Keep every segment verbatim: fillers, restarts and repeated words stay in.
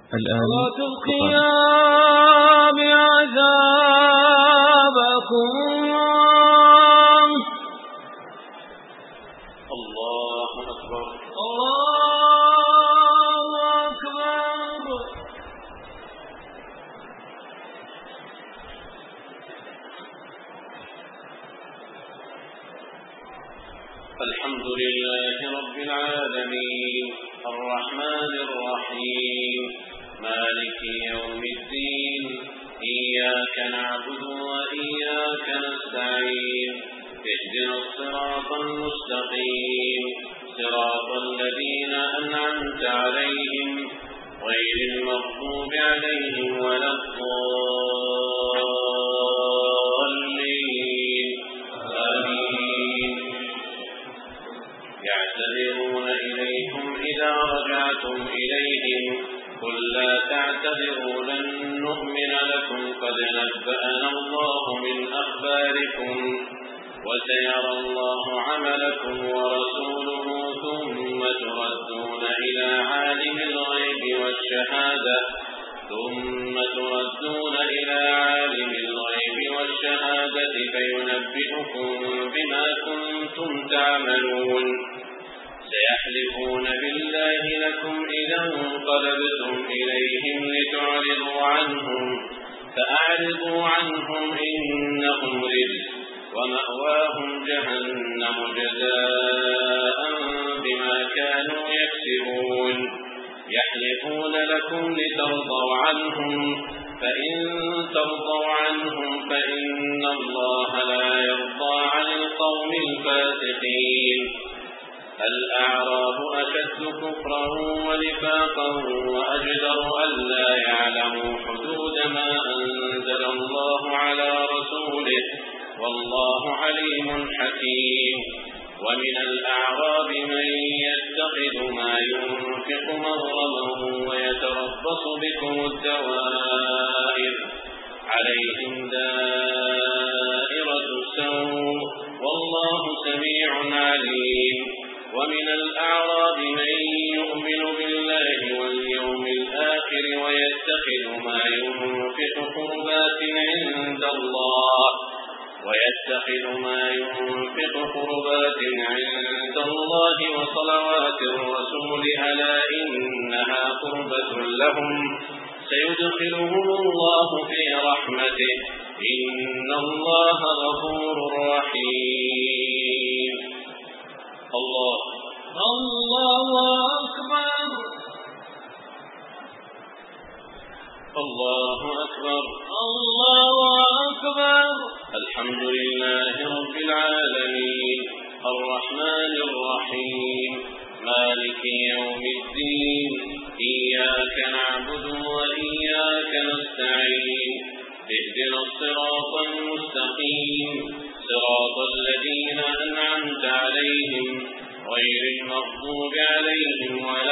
الآن صلاة القيام عذابكم الله أكبر الله أكبر. الحمد لله رب العالمين الرحمن الرحيم مالك يوم الدين إياك نعبد وإياك نستعين اهدنا الصراط المستقيم صراط الذين أنعمت عليهم غير المغضوب عليهم ولا الضالين آمين. يعتذرون إليكم إذا رجعتم إليهم قل لا تعتذروا لن نؤمن لكم قد نبأنا الله من أخباركم وسيرى الله عملكم ورسوله ثم تردون إلى عالم الغيب والشهادة ثم تردون إلى عالم الغيب والشهادة فينبئكم بما كنتم تعملون. سيحلفون بالله لكم إذا انقلبتم إليهم لتعرضوا عنهم فأعرضوا عنهم إنهم رجس ومأواهم جهنم جزاء بما كانوا يكسبون. يحلفون لكم لترضوا عنهم فإن ترضوا عنهم فإن الله لا يرضى عن القوم الفاسقين. الأعراب أشد كفرا ونفاقا وأجدر ألا يعلموا حدود ما أنزل الله على رسوله والله عليم حكيم. ومن الأعراب من يتخذ ما ينفق مغرما ويتربص بكم الدوائر عليهم دائرة السوء والله سميع عليم. ومن الأعراب من يؤمن بالله واليوم الآخر ويتخذ ما ينفق قربات عند الله ويتخذ ما ينفق قربات عند الله وصلوات الرسول ألا إنها قربة لهم سيدخلهم الله في رحمته إن الله غفور رحيم. الله الله أكبر الله أكبر الله أكبر. الحمد لله رب العالمين الرحمن الرحيم مالك يوم الدين إياك نعبد وإياك نستعين اهدنا الصراط المستقيم صراط الذين أنعمت عليهم غير المغضوب عليهم ولا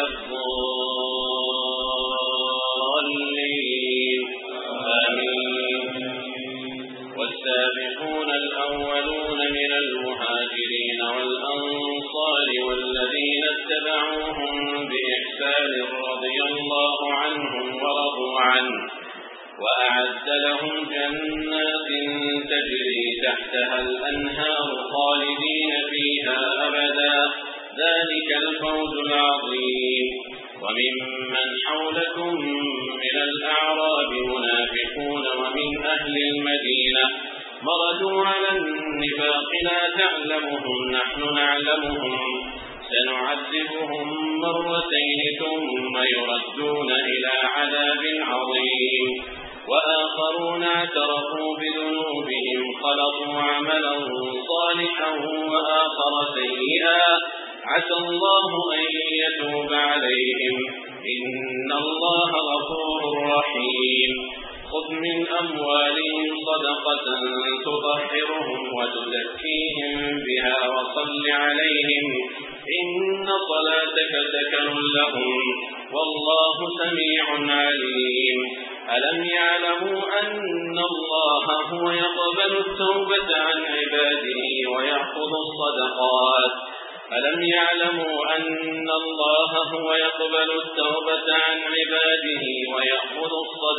الضالين آمين. والسابقون الأولون من المهاجرين والأنصار والذين اتبعوهم بإحسان رضي الله عنهم ورضوا عنه وأعد لهم جنات تجري تحتها الأنهار خالدين فيها أبدا ذلك الفوز العظيم. وممن حولكم من الأعراب منافقون ومن أهل المدينة مردوا على النفاق لا تعلمهم نحن نعلمهم سنعذبهم مرتين ثم يردون إلى عذاب عظيم. وآخرون اعترفوا بذنوبهم خلطوا عملا صالحا وآخر سيئا عسى الله أن يتوب عليهم إن الله غفور رحيم. خذ من أموالهم صدقة تطهرهم وتزكيهم بها وصل عليهم إن صلاتك سكن لهم والله سميع عليم. ألم يعلموا أن الله هو يقبل التوبة عن عباده ويأخذ الصدقات ألم يعلموا أن الله هو يقبل التوبة عن عباده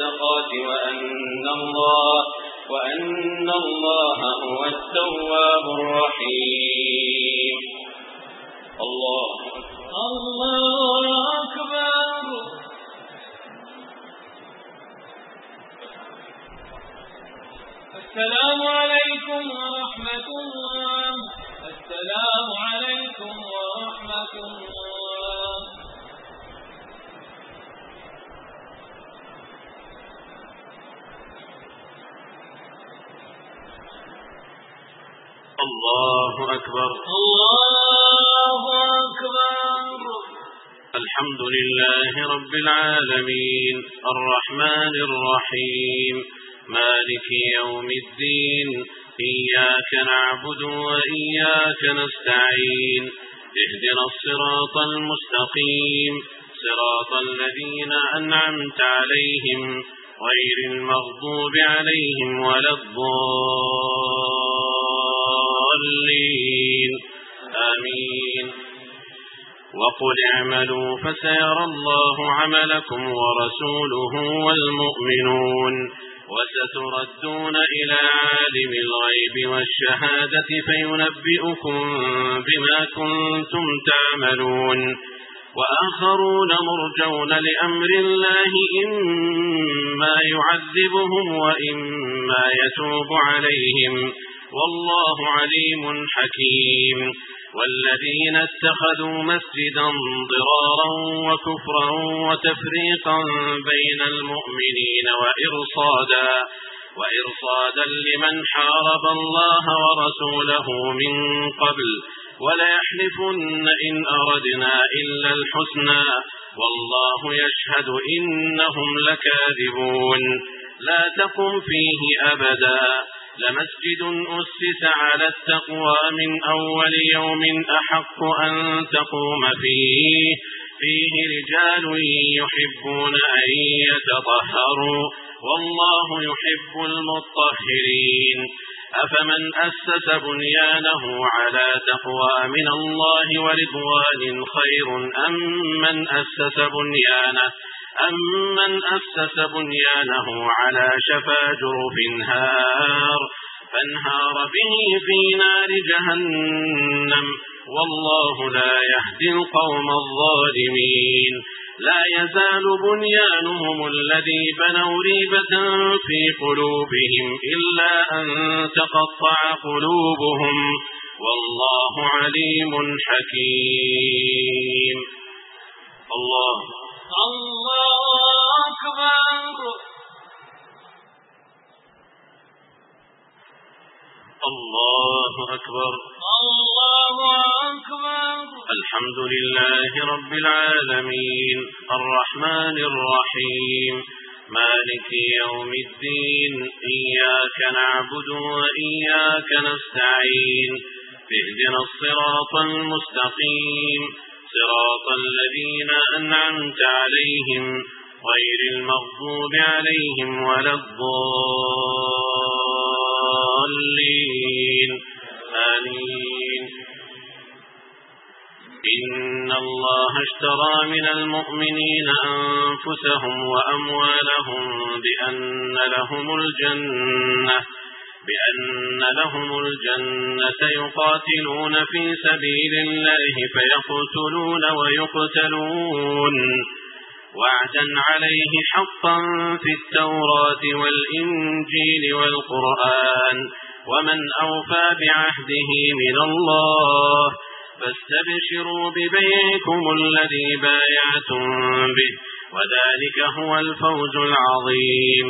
الصدقات وأن الله وأن الله هو التواب الرحيم. الله الله أكبر. السلام عليكم ورحمة الله. السلام عليكم ورحمة الله. الله أكبر. الله أكبر. الحمد لله رب العالمين الرحمن الرحيم مالك يوم الدين إياك نعبد وإياك نستعين اهدنا الصراط المستقيم صراط الذين أنعمت عليهم غير المغضوب عليهم ولا الضالين آمين. وقل اعملوا فسيرى الله عملكم ورسوله والمؤمنون وستردون إلى عالم الغيب والشهادة فينبئكم بما كنتم تعملون. وآخرون مرجون لأمر الله إما يعذبهم وإما يتوب عليهم والله عليم حكيم. والذين اتخذوا مسجدا ضرارا وكفرا وتفريقا بين المؤمنين وإرصادا وإرصادا لمن حارب الله ورسوله من قبل وليحلفن إن أردنا إلا الحسنى والله يشهد إنهم لكاذبون. لا تقم فيه أبدا لمسجد أسس على التقوى من أول يوم أحق أن تقوم فيه فيه رجال يحبون أن يتطهروا والله يحب المطهرين. أفمن أسس بنيانه على تقوى من الله ورضوان خير أم من أسس بنيانه أمن أسس بنيانه على شفا جرف هار فانهار به في نار جهنم والله لا يهدي القوم الظالمين. لا يزال بنيانهم الذي بنوا ريبة في قلوبهم إلا أن تقطع قلوبهم والله عليم حكيم. الله الله أكبر. الله أكبر. الله أكبر. الحمد لله رب العالمين الرحمن الرحيم مالك يوم الدين إياك نعبد وإياك نستعين اهدنا الصراط المستقيم صراط الذين أنعمت عليهم غير المغضوب عليهم ولا الضالين آمين. إن الله اشترى من المؤمنين أنفسهم وأموالهم بأن لهم الجنة بأن لهم الجنة يقاتلون في سبيل الله فيقتلون ويقتلون وعدا عليه حقا في التوراة والإنجيل والقرآن ومن أوفى بعهده من الله فاستبشروا ببيعكم الذي بايعتم به وذلك هو الفوز العظيم.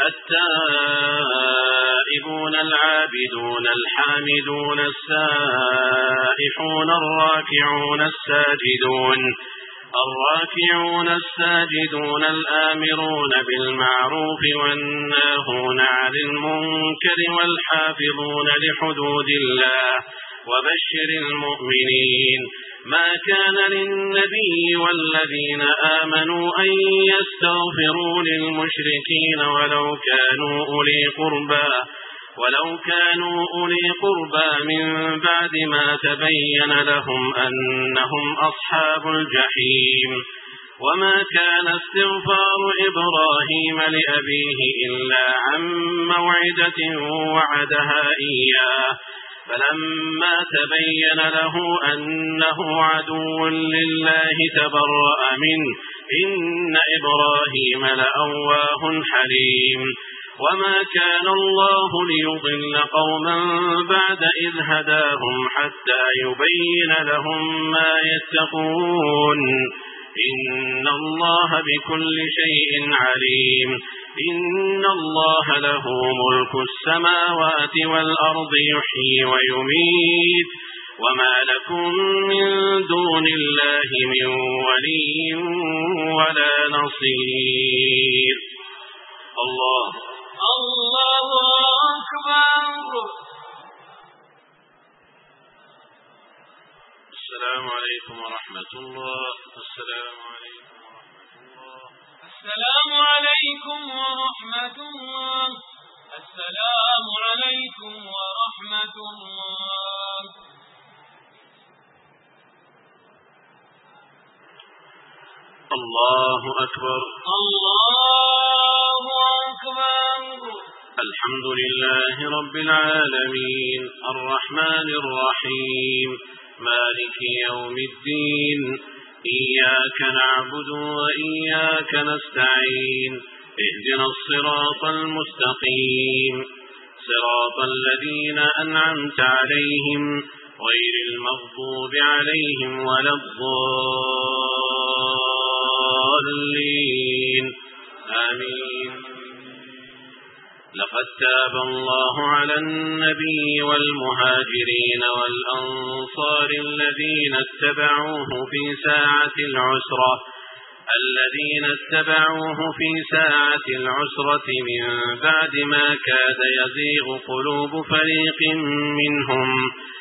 التائبون العابدون الحامدون السائحون الراكعون الساجدون الراكعون الساجدون الآمرون بالمعروف والناهون عن المنكر والحافظون لحدود الله وبشر المؤمنين. ما كان للنبي والذين آمنوا أن يستغفروا للمشركين ولو كانوا أولي قربى ولو كانوا أولي قربى من بعد ما تبين لهم أنهم أصحاب الجحيم. وما كان استغفار إبراهيم لأبيه إلا عن موعدة وعدها إياه فلما تبين له أنه عدو لله تبرأ منه إن إبراهيم لأواه حليم وما كان الله ليضل قوما بعد إذ هداهم حتى يبين لهم ما يتقون إن الله بكل شيء عليم إن الله له ملك السماوات والأرض يحيي ويميت وما لكم من دون الله من ولي ولا نصير. الله الله أكبر. السلام عليكم ورحمة الله. السلام عليكم ورحمة الله. السلام عليكم ورحمة الله. السلام عليكم ورحمة الله. الله أكبر. الله أكبر. الحمد لله رب العالمين الرحمن الرحيم مالك يوم الدين إياك نعبد وإياك نستعين اهدنا الصراط المستقيم صراط الذين أنعمت عليهم غير المغضوب عليهم ولا الضالين آمين. لقد تاب الله على النبي والمهاجرين والأنصار الذين اتبعوه في ساعة العسرة الذين اتبعوه في ساعة العسرة من بعد ما كاد يزيغ قلوب فريق منهم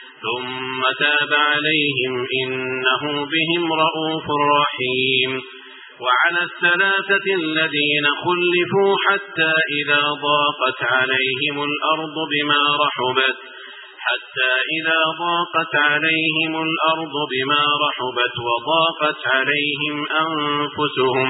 ثم تاب عليهم إنه بهم رءوف رحيم. وعلى الثلاثة الذين خلفوا حتى إذا ضاقت عليهم الأرض بما رحبت حتى إذا ضاقت عليهم الأرض بما رحبت وضاقت عليهم أنفسهم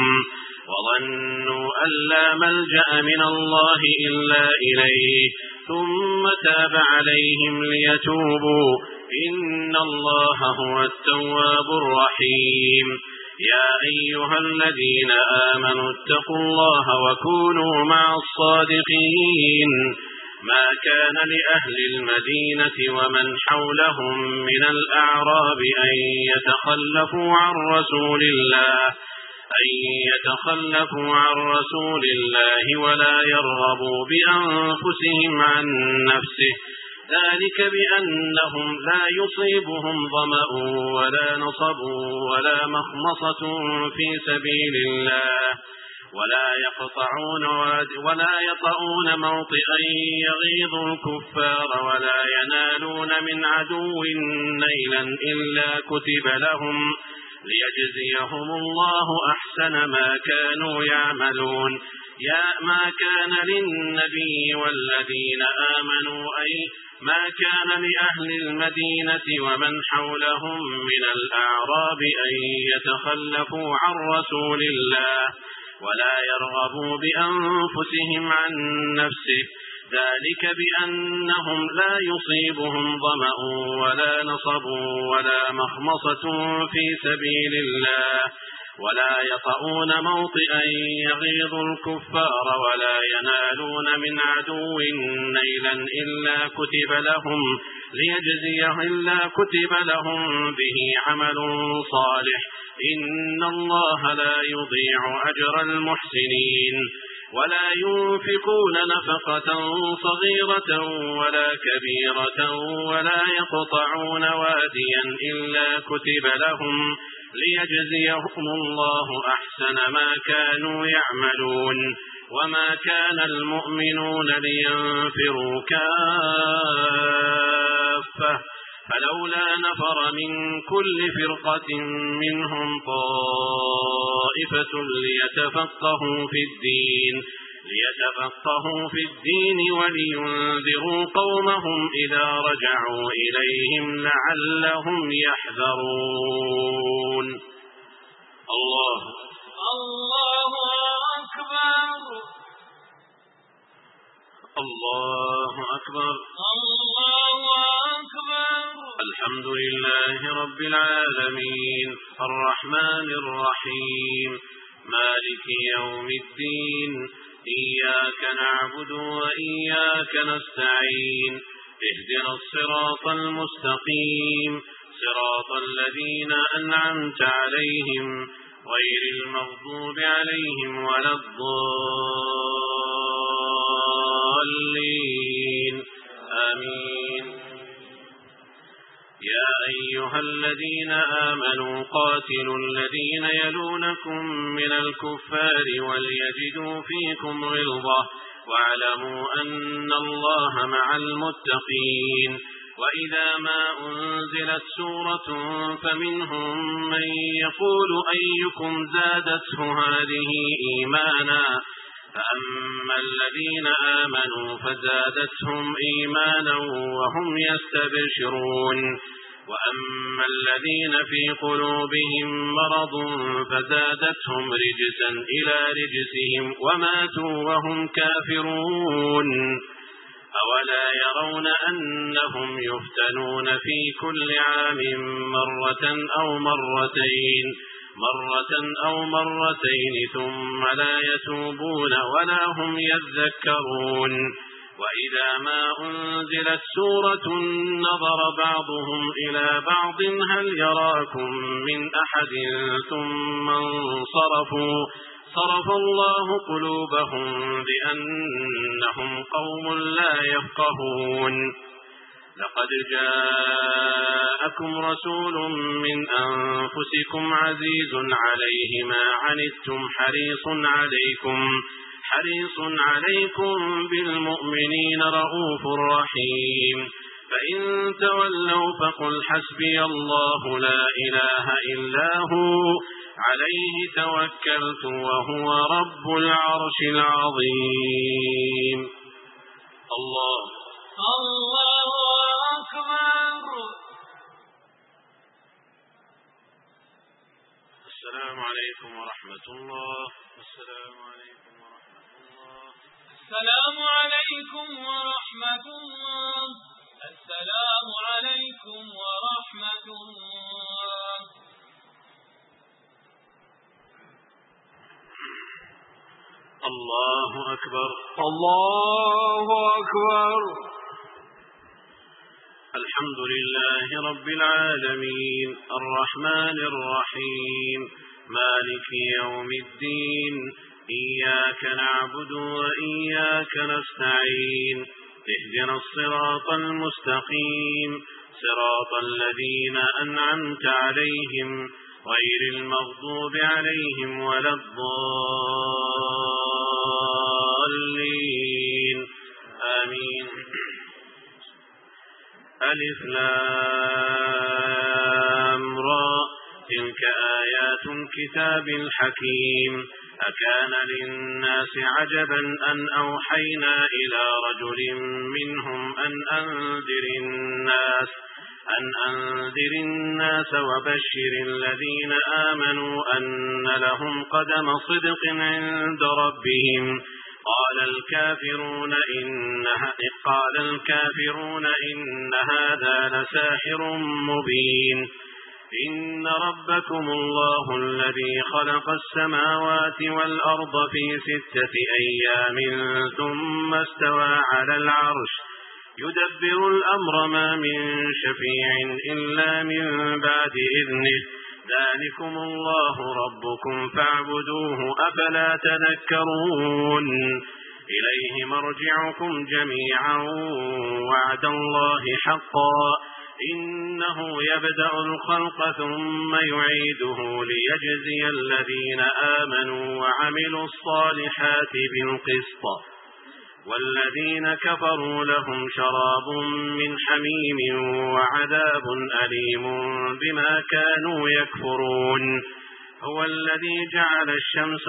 وظنوا أن لا ملجأ من الله إلا إليه ثم تاب عليهم ليتوبوا إن الله هو التواب الرحيم. يا أيها الذين آمنوا اتقوا الله وكونوا مع الصادقين. ما كان لأهل المدينة ومن حولهم من الأعراب أن يتخلفوا عن رسول الله أن يتخلفوا عن رسول الله ولا يرغبوا بأنفسهم عن نفسه ذلك بأنهم لا يصيبهم ظمأ ولا نصب ولا مخمصة في سبيل الله ولا يقطعون ولا يطؤون موطئا يغيظ الكفار ولا ينالون من عدو نيلا إلا كتب لهم ليجزيهم الله أحسن ما كانوا يعملون. يا ما كان للنبي والذين آمنوا أي ما كان لأهل المدينة ومن حولهم من الأعراب أن يتخلفوا عن رسول الله ولا يرغبوا بأنفسهم عن نفسه ذلك بأنهم لا يصيبهم ظمأ ولا نصب ولا مخمصة في سبيل الله ولا يطؤون موطئا يغيظ الكفار ولا ينالون من عدو نيلا إلا كتب لهم ليجزيه إلا كتب لهم به عمل صالح إن الله لا يضيع أجر المحسنين. ولا ينفقون نفقة صغيرة ولا كبيرة ولا يقطعون واديا إلا كتب لهم ليجزيهم الله أحسن ما كانوا يعملون. وما كان المؤمنون لينفروا كافة فلولا نفر من كل فرقة منهم طائفة ليتفقهوا في الدين ليتفقهوا في الدين ولينذروا قومهم إذا رجعوا إليهم لعلهم يحذرون. الله الله أكبر الله أكبر الله أكبر. الحمد لله رب العالمين الرحمن الرحيم مالك يوم الدين إياك نعبد وإياك نستعين اهدنا الصراط المستقيم صراط الذين أنعمت عليهم غير المغضوب عليهم ولا الضالين آمين. يا أيها الذين آمنوا قاتلوا الذين يلونكم من الكفار وليجدوا فيكم غلظة واعلموا أن الله مع المتقين. وإذا ما أنزلت سورة فمنهم من يقول أيكم زادته هذه إيمانا فأما الذين آمنوا فزادتهم إيمانا وهم يستبشرون وأما الذين في قلوبهم مرض فزادتهم رجسا إلى رجسهم وماتوا وهم كافرون. أولا يرون أنهم يفتنون في كل عام مرة أو مرتين مرة أو مرتين ثم لا يتوبون ولا هم يذكرون. وإذا ما أنزلت سورة نظر بعضهم إلى بعض هل يراكم من أحد ثم انصرفوا صرف الله قلوبهم بأنهم قوم لا يفقهون. لقد جاءكم رسول من أنفسكم عزيز عليه ما عنتم حريص عليكم حريص عليكم بالمؤمنين رؤوف رحيم. فإن تولوا فقل حسبي الله لا إله إلا هو عليه توكلت وهو رب العرش العظيم. الله الله أكبر. السلام عليكم ورحمة الله. السلام عليكم ورحمة الله. السلام عليكم ورحمة الله. السلام عليكم ورحمة الله. الله أكبر الله أكبر. الحمد لله رب العالمين الرحمن الرحيم مالك يوم الدين إياك نعبد وإياك نستعين اهدنا الصراط المستقيم صراط الذين أنعمت عليهم غير المغضوب عليهم ولا الضالين آمين. ألف لام را تلك آيات الكتاب الحكيم. أكان للناس عجبا أن أوحينا إلى رجل منهم أن أنذر الناس أن أنذر الناس وبشر الذين آمنوا أن لهم قدم صدق عند ربهم. قال الكافرون إن قال الكافرون إن هذا لساحر مبين. إن ربكم الله الذي خلق السماوات والأرض في ستة أيام ثم استوى على العرش يدبر الأمر ما من شفيع إلا من بعد إذنه ذلكم الله ربكم فاعبدوه أفلا تذكرون. إليه مرجعكم جميعا وعد الله حقا إنه يبدأ الخلق ثم يعيده ليجزي الذين آمنوا وعملوا الصالحات بالقسط والذين كفروا لهم شراب من حميم وعذاب أليم بما كانوا يكفرون. هو الذي جعل الشمس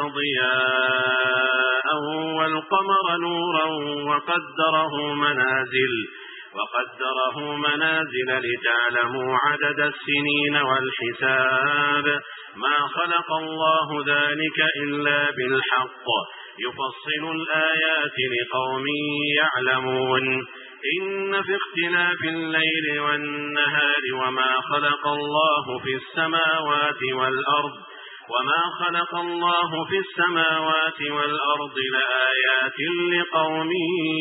ضياء والقمر نورا وقدره منازل وقدره منازل لتعلموا عدد السنين والحساب ما خلق الله ذلك إلا بالحق يفصل الآيات لقوم يعلمون إن في اختلاف الليل والنهار وما خلق الله في السماوات والأرض وما خلق الله في السماوات والأرض لآيات لقوم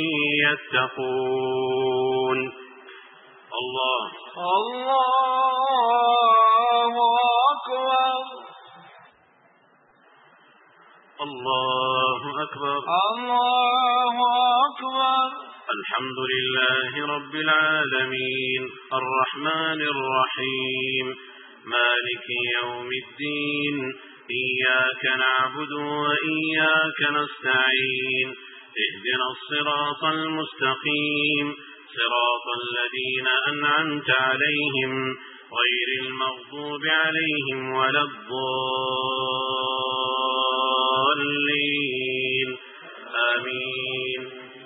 يتقون. الله الله أكبر الله أكبر الله أكبر. الحمد لله رب العالمين الرحمن الرحيم مالك يوم الدين إياك نعبد وإياك نستعين اهدنا الصراط المستقيم صراط الذين أنعمت عليهم غير المغضوب عليهم ولا الضالين آمين.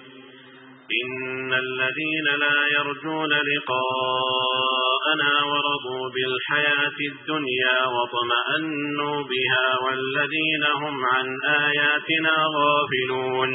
إن الذين لا يرجون لقاءنا ورضوا بالحياة الدنيا واطمأنوا بها والذين هم عن آياتنا غافلون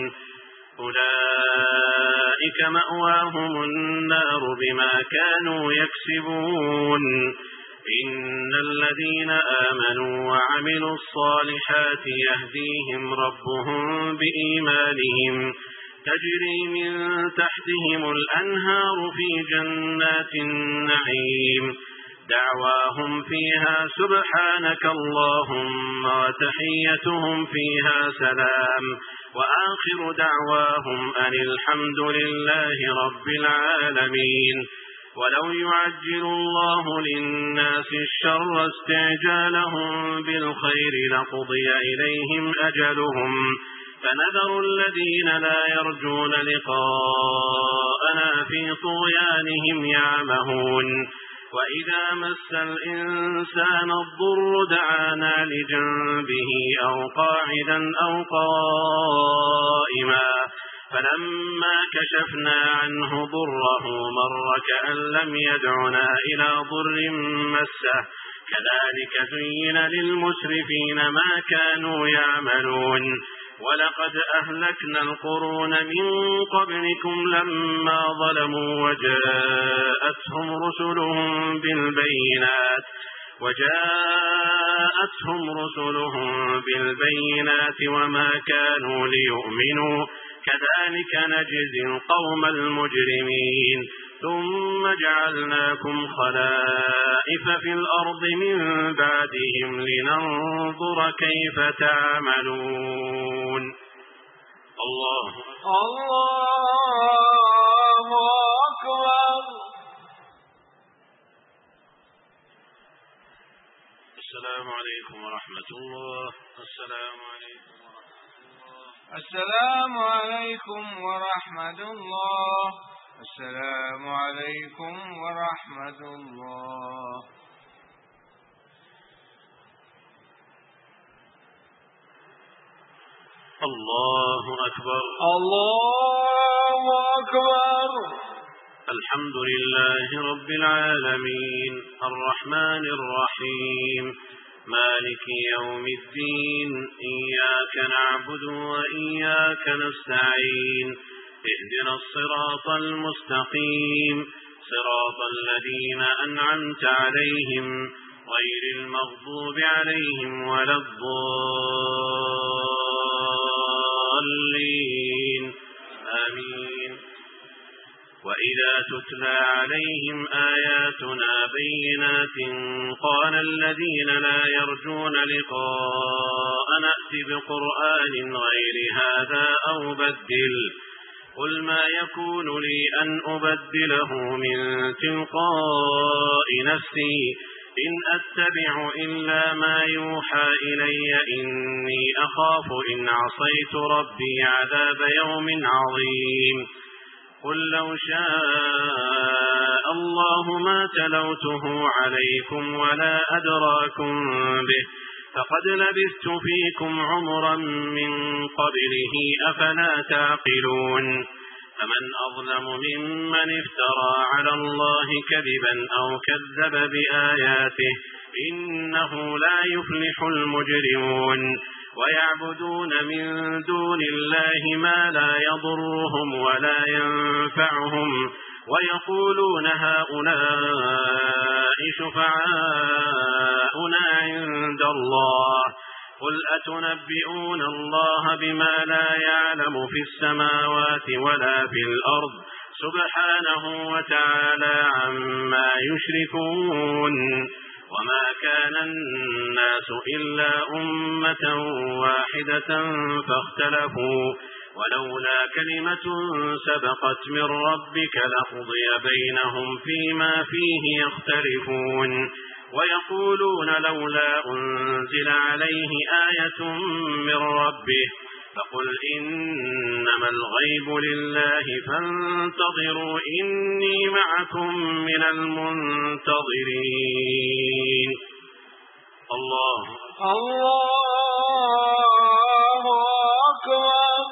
أولئك مأواهم النار بما كانوا يكسبون. إن الذين آمنوا وعملوا الصالحات يهديهم ربهم بإيمانهم تجري من تحتهم الأنهار في جنات النعيم دعواهم فيها سبحانك اللهم وتحيتهم فيها سلام وآخر دعواهم أن الحمد لله رب العالمين. ولو يعجل الله للناس الشر استعجالهم بالخير لقضي إليهم أجلهم فنذر الذين لا يرجون لقاءنا في طغيانهم يعمهون. وإذا مس الإنسان الضر دعانا لجنبه أو قاعدا أو قائما فلما كشفنا عنه ضره مر كأن لم يدعنا إلى ضر مسه كذلك زين للمسرفين ما كانوا يعملون. ولقد أهلكنا القرون من قبلكم لما ظلموا وجاءتهم رسلهم بالبينات وجاءتهم رسلهم بالبينات وما كانوا ليؤمنوا كذلك نجزي القوم المجرمين. ثم جعلناكم خلائف في الأرض من بعدهم لننظر كيف تعملون. الله الله أكبر. السلام عليكم ورحمة الله. السلام عليكم ورحمة الله. السلام عليكم ورحمة الله. السلام عليكم ورحمة الله. الله أكبر الله أكبر. الحمد لله رب العالمين الرحمن الرحيم مالك يوم الدين إياك نعبد وإياك نستعين اهدنا الصراط المستقيم صراط الذين أنعمت عليهم غير المغضوب عليهم ولا الضالين آمين. وإذا تتلى عليهم آياتنا بينات قال الذين لا يرجون لقاءنا ائت بقرآن غير هذا أو بدل قل ما يكون لي أن أبدله من تلقاء نفسي إن أتبع إلا ما يوحى إلي إني أخاف إن عصيت ربي عذاب يوم عظيم. قل لو شاء الله ما تلوته عليكم ولا أدراكم به فقد لبثت فيكم عمرا من قبله أفلا تعقلون. فمن أظلم ممن افترى على الله كذبا أو كذب بآياته إنه لا يفلح المجرمون ويعبدون من دون الله ما لا يضرهم ولا ينفعهم ويقولون هؤلاء شفعاؤنا عند الله قل أتنبئون الله بما لا يعلم في السماوات ولا في الأرض سبحانه وتعالى عما يشركون وما كان الناس إلا أمة واحدة فاختلفوا ولولا كلمة سبقت من ربك لقضي بينهم فيما فيه يختلفون ويقولون لولا أنزل عليه آية من ربه فقل إنما الغيب لله فانتظروا إني معكم من المنتظرين. الله الله أكبر.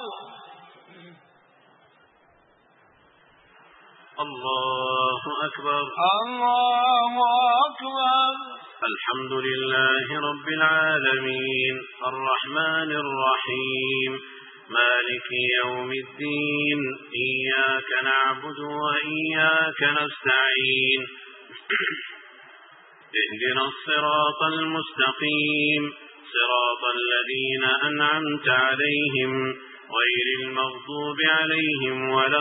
الله أكبر. الله أكبر. الحمد لله رب العالمين الرحمن الرحيم مالك يوم الدين إياك نعبد وإياك نستعين اهدنا الصراط المستقيم صراط الذين أنعمت عليهم غير المغضوب عليهم ولا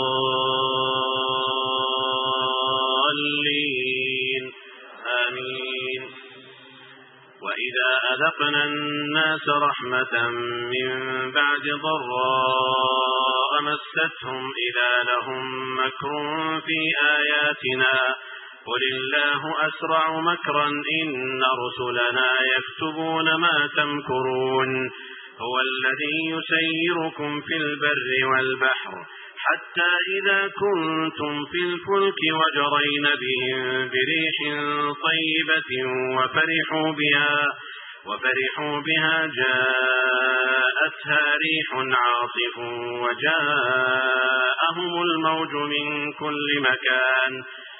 الضالين آمين. وإذا أذقنا الناس رحمة من بعد ضراء مستهم إذا لهم مكر في آياتنا قل الله أسرع مكرا إن رسلنا يكتبون ما تمكرون هو الذي يسيركم في البر والبحر حتى إذا كنتم في الفلك وجرين بهم بريح طيبة وفرحوا بها وفرحوا بها جاءتها ريح عاصف وجاءهم الموج من كل مكان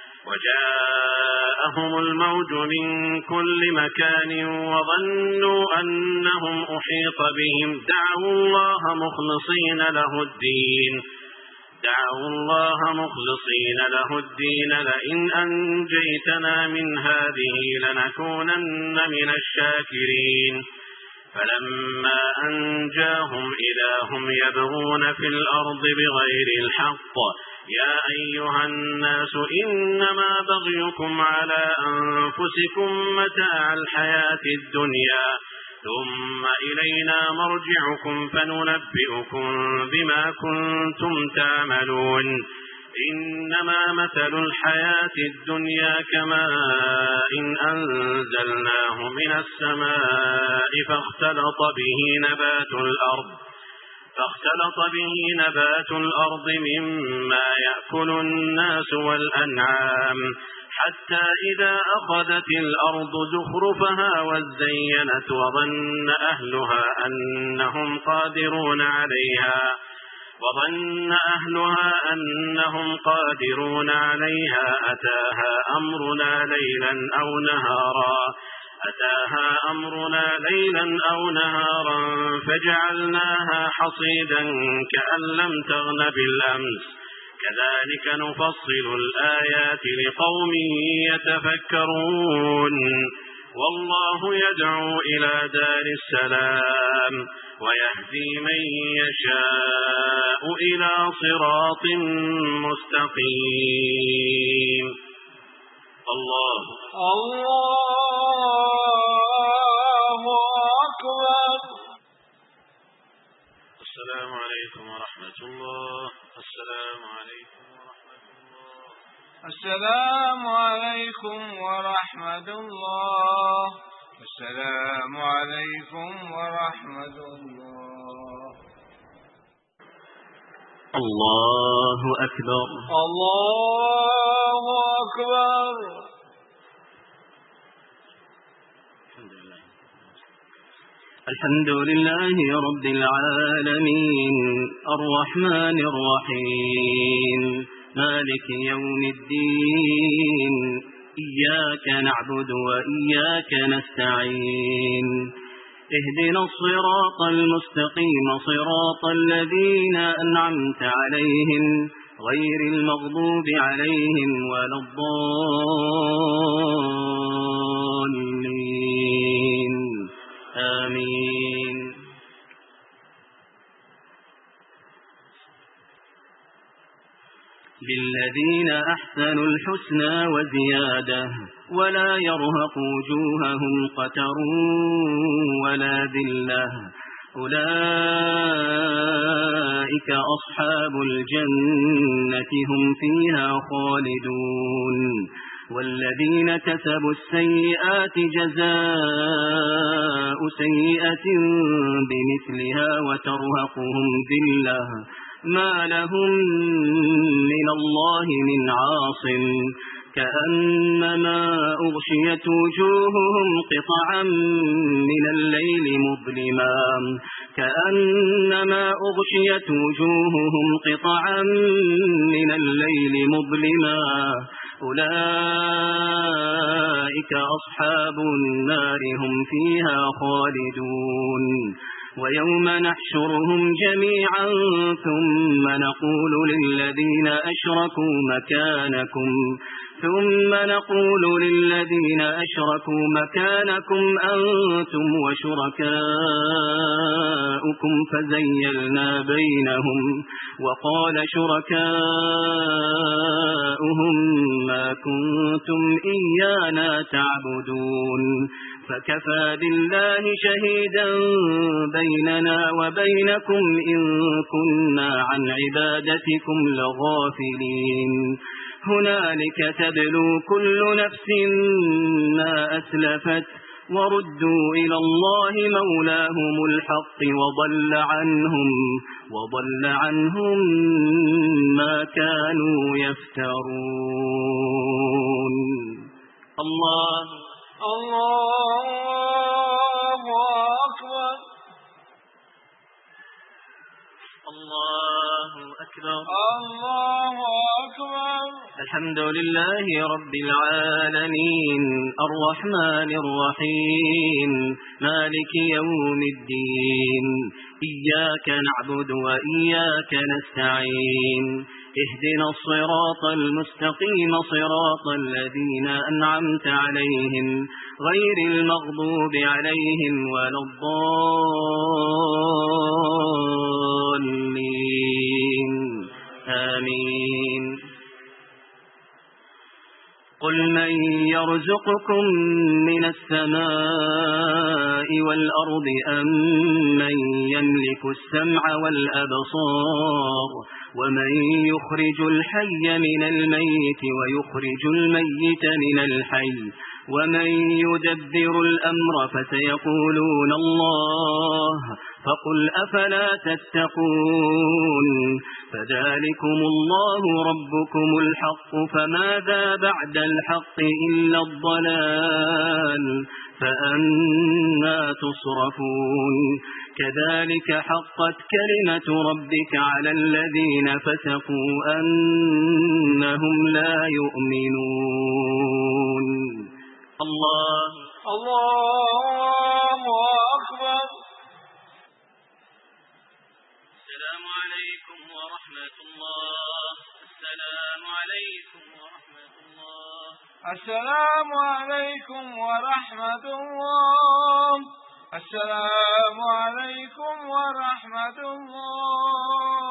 وجاءهم الموج من كل مكان وظنوا أنهم أحيط بهم دعوا الله مخلصين له الدين دعوا الله مخلصين له الدين لئن أنجيتنا من هذه لنكونن من الشاكرين فلما أنجاهم إذا هم يبغون في الأرض بغير الحق يا أيها الناس إنما بغيكم على أنفسكم متاع الحياة الدنيا ثم إلينا مرجعكم فننبئكم بما كنتم تعملون إنما مثل الحياة الدنيا كماء إن أنزلناه من السماء فاختلط به نبات الأرض فاختلط به نبات الأرض مما يأكل الناس والأنعام حتى إذا أخذت الأرض زخرفها وزينت وظن أهلها أنهم قادرون عليها وظن أهلها أنهم قادرون عليها أتاها أمرنا ليلا أو نهارا أتاها أمرنا ليلا أو نهارا فجعلناها حصيدا كأن لم تغن بالأمس كذلك نفصل الآيات لقوم يتفكرون والله يدعو إلى دار السلام ويهدي من يشاء إلى صراط مستقيم. الله الله أكبر. السلام عليكم ورحمة الله. السلام عليكم ورحمة الله. السلام عليكم ورحمة الله. السلام عليكم ورحمة الله. الله أكبر. الله أكبر. الحمد لله رب العالمين الرحمن الرحيم مالك يوم الدين إياك نعبد وإياك نستعين اهدنا الصراط المستقيم صراط الذين أنعمت عليهم غير المغضوب عليهم ولا الضالين آمين. للذين أحسنوا الحسنى وزيادة ولا يرهق وجوههم قتر ولا ذلة أولئك أصحاب الجنة هم فيها خالدون. والذين كسبوا السيئات جزاء سيئة بمثلها وترهقهم ذلة ما لهم من الله من عاصم كأنما أغشيت وجوههم قطعا من الليل مظلما كأنما أغشيت وجوههم قطعا من الليل مظلما أولئك أصحاب النار هم فيها خالدون. ويوم نحشرهم جميعا ثم نقول للذين أشركوا مكانكم ثم نقول للذين أشركوا مكانكم أنتم وشركاؤكم فزيلنا بينهم وقال شركاؤهم ما كنتم إيانا تعبدون فكفى بالله شهيدا بيننا وبينكم إن كنا عن عبادتكم لغافلين. هنالك تبلو كل نفس ما أسلفت وردوا إلى الله مولاهم الحق وضل عنهم وضل عنهم ما كانوا يفترون. الله الله أكبر الله أكبر الله أكبر. الحمد لله رب العالمين الرحمن الرحيم مالك يوم الدين إياك نعبد وإياك نستعين اهدنا الصراط المستقيم صراط الذين أنعمت عليهم غير المغضوب عليهم ولا الضالين آمين. قل من يرزقكم من السماء والأرض أم من يملك السمع والأبصار ومن يخرج الحي من الميت ويخرج الميت من الحي ومن يدبر الأمر فسيقولون الله فقل أفلا تتقون. فذلكم الله ربكم الحق فماذا بعد الحق إلا الضلال فأنى تصرفون. كذلك حقت كلمة ربك على الذين فسقوا أنهم لا يؤمنون. الله الله أكبر. السلام عليكم ورحمة الله. السلام عليكم ورحمة الله. السلام عليكم ورحمة الله. السلام عليكم ورحمة الله.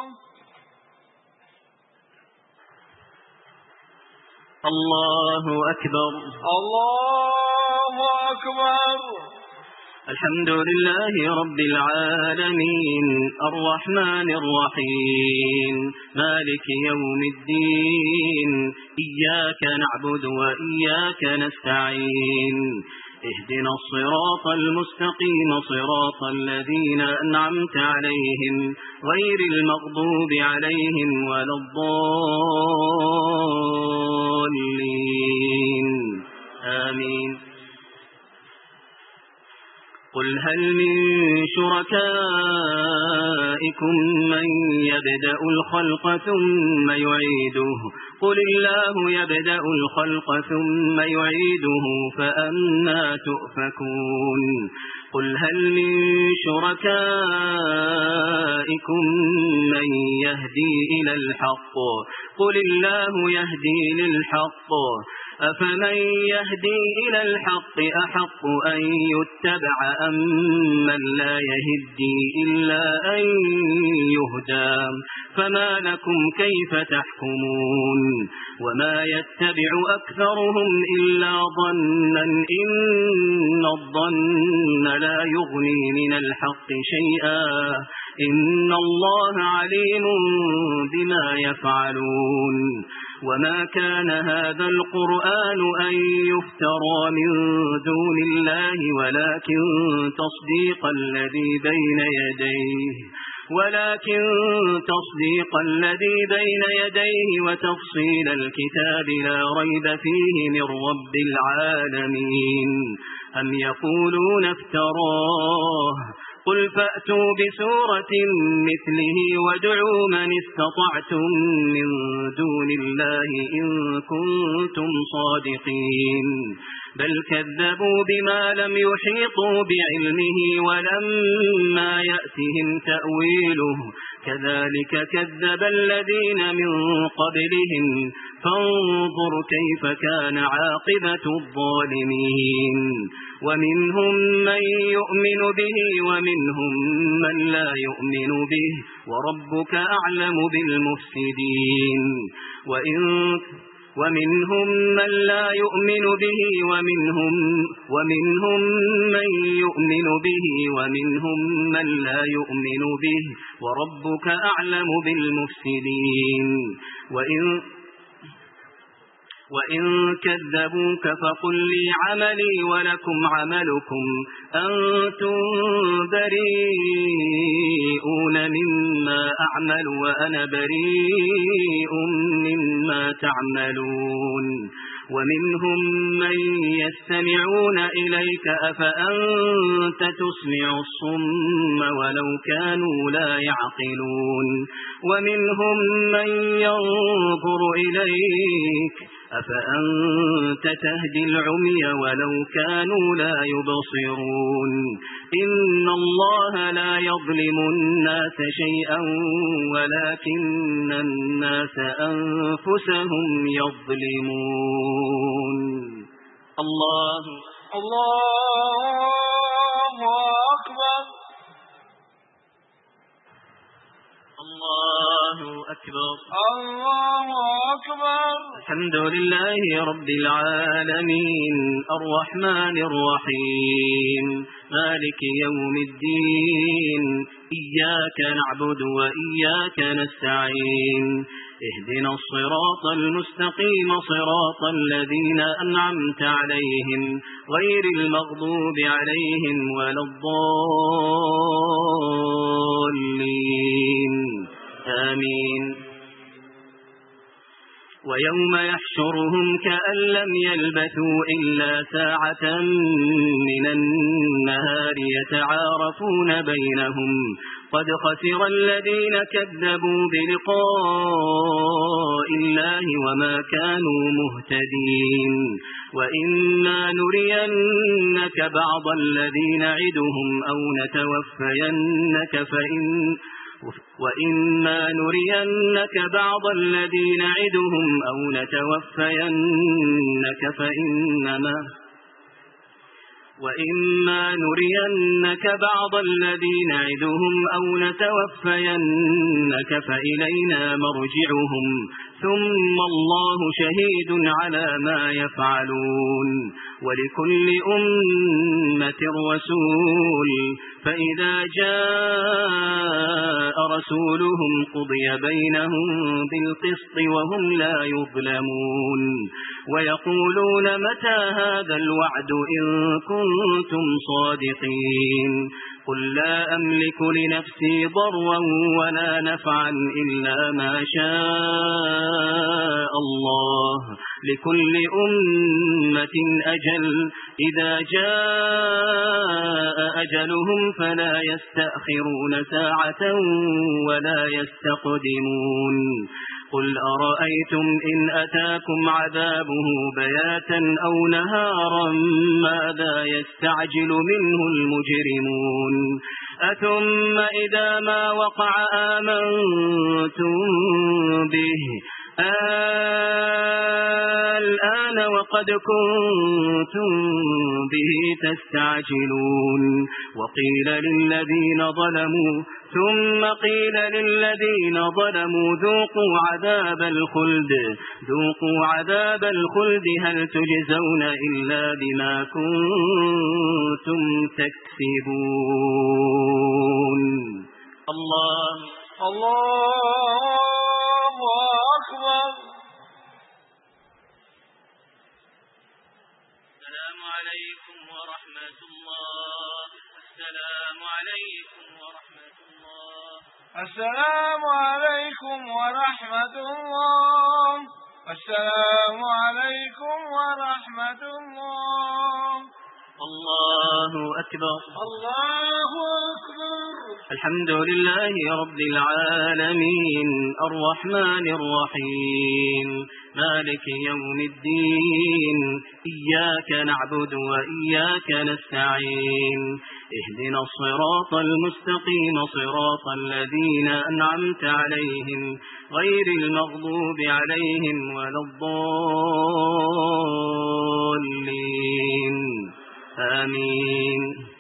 الله أكبر الله أكبر. الحمد لله رب العالمين الرحمن الرحيم مالك يوم الدين إياك نعبد وإياك نستعين اهدنا الصراط المستقيم صراط الذين أنعمت عليهم غير المغضوب عليهم ولا الضالين آمين. قل هل من شركائكم من يبدأ الخلق ثم يعيده قل الله يبدأ الخلق ثم يعيده فأنى تؤفكون قل هل من شركائكم من يهدي إلى الحق قل الله يهدي للحق أفمن يهدي إلى الحق أحق أن يتبع أم من لا يهدي إلا أن يهدى فما لكم كيف تحكمون وما يتبع أكثرهم إلا ظنا إن الظن لا يغني من الحق شيئا إن الله عليم بما يفعلون وما كان هذا القرآن أن يفترى من دون الله ولكن تصديق الذي بين يديه ولكن تصديق الذي بين يديه وتفصيل الكتاب لا ريب فيه من رب العالمين أم يقولون افتراه قل فأتوا بسورة مثله وادعوا من استطعتم من دون الله إن كنتم صادقين بل كذبوا بما لم يحيطوا بعلمه ولما يأتهم تأويله كذلك كذب الذين من قبلهم فانظر كيف كان عاقبة الظالمين ومنهم من يؤمن به ومنهم من لا يؤمن به وربك أعلم بالمفسدين وإن ومنهم من لا يؤمن به ومنهم ومنهم من يؤمن به ومنهم من لا يؤمن به وربك أعلم بالمفسدين وإن وإن كذبوك فقل لي عملي ولكم عملكم أنتم بريئون مما أعمل وأنا بريء مما تعملون ومنهم من يستمعون إليك أفأنت تسمع الصم ولو كانوا لا يعقلون ومنهم من ينظر إليك أفأنت تهدي العمي ولو كانوا لا يبصرون إن الله لا يظلم الناس شيئا ولكن الناس أنفسهم يظلمون الله الله أكبر الله أكبر الله أكبر الحمد لله رب العالمين الرحمن الرحيم مالك يوم الدين إياك نعبد وإياك نستعين اهدنا الصراط المستقيم صراط الذين أنعمت عليهم غير المغضوب عليهم ولا الضالين آمين ويوم يحشرهم كأن لم يلبثوا إلا ساعة من النهار يتعارفون بينهم قد خسر الذين كذبوا بلقاء الله وما كانوا مهتدين وإما نرينك بعض الذي نعدهم أو نتوفينك فإن وإما نرينك بعض الذي نعدهم أو نتوفينك فإنما وإما نرينك بعض الذي نعدهم أو نتوفينك فإلينا مرجعهم ثم الله شهيد على ما يفعلون ولكل أمة رسول فإذا جاء رسولهم قضي بينهم بالقسط وهم لا يظلمون ويقولون متى هذا الوعد إن كنتم صادقين قل لا أملك لنفسي ضرا ولا نفعا إلا ما شاء الله لكل أمة أجل إذا جاء أجلهم فلا يستأخرون ساعة ولا يستقدمون قل أرأيتم إن أتاكم عذابه بياتا أو نهارا ماذا يستعجل منه المجرمون أثم إذا ما وقع آمنتم به الآن وقد كنتم به تستعجلون وقيل للذين ظلموا ثم قيل للذين ظلموا ذوقوا عذاب الخلد ذوقوا عذاب الخلد هل تجزون إلا بما كنتم تكسبون. الله الله أكبر. السلام عليكم ورحمة الله. السلام عليكم ورحمة الله. السلام عليكم ورحمة الله. السلام عليكم ورحمة الله. الله أكبر. الله أكبر. الحمد لله رب العالمين الرحمن الرحيم مالك يوم الدين إياك نعبد وإياك نستعين اهدنا الصراط المستقيم صراط الذين أنعمت عليهم غير المغضوب عليهم ولا الضالين آمين.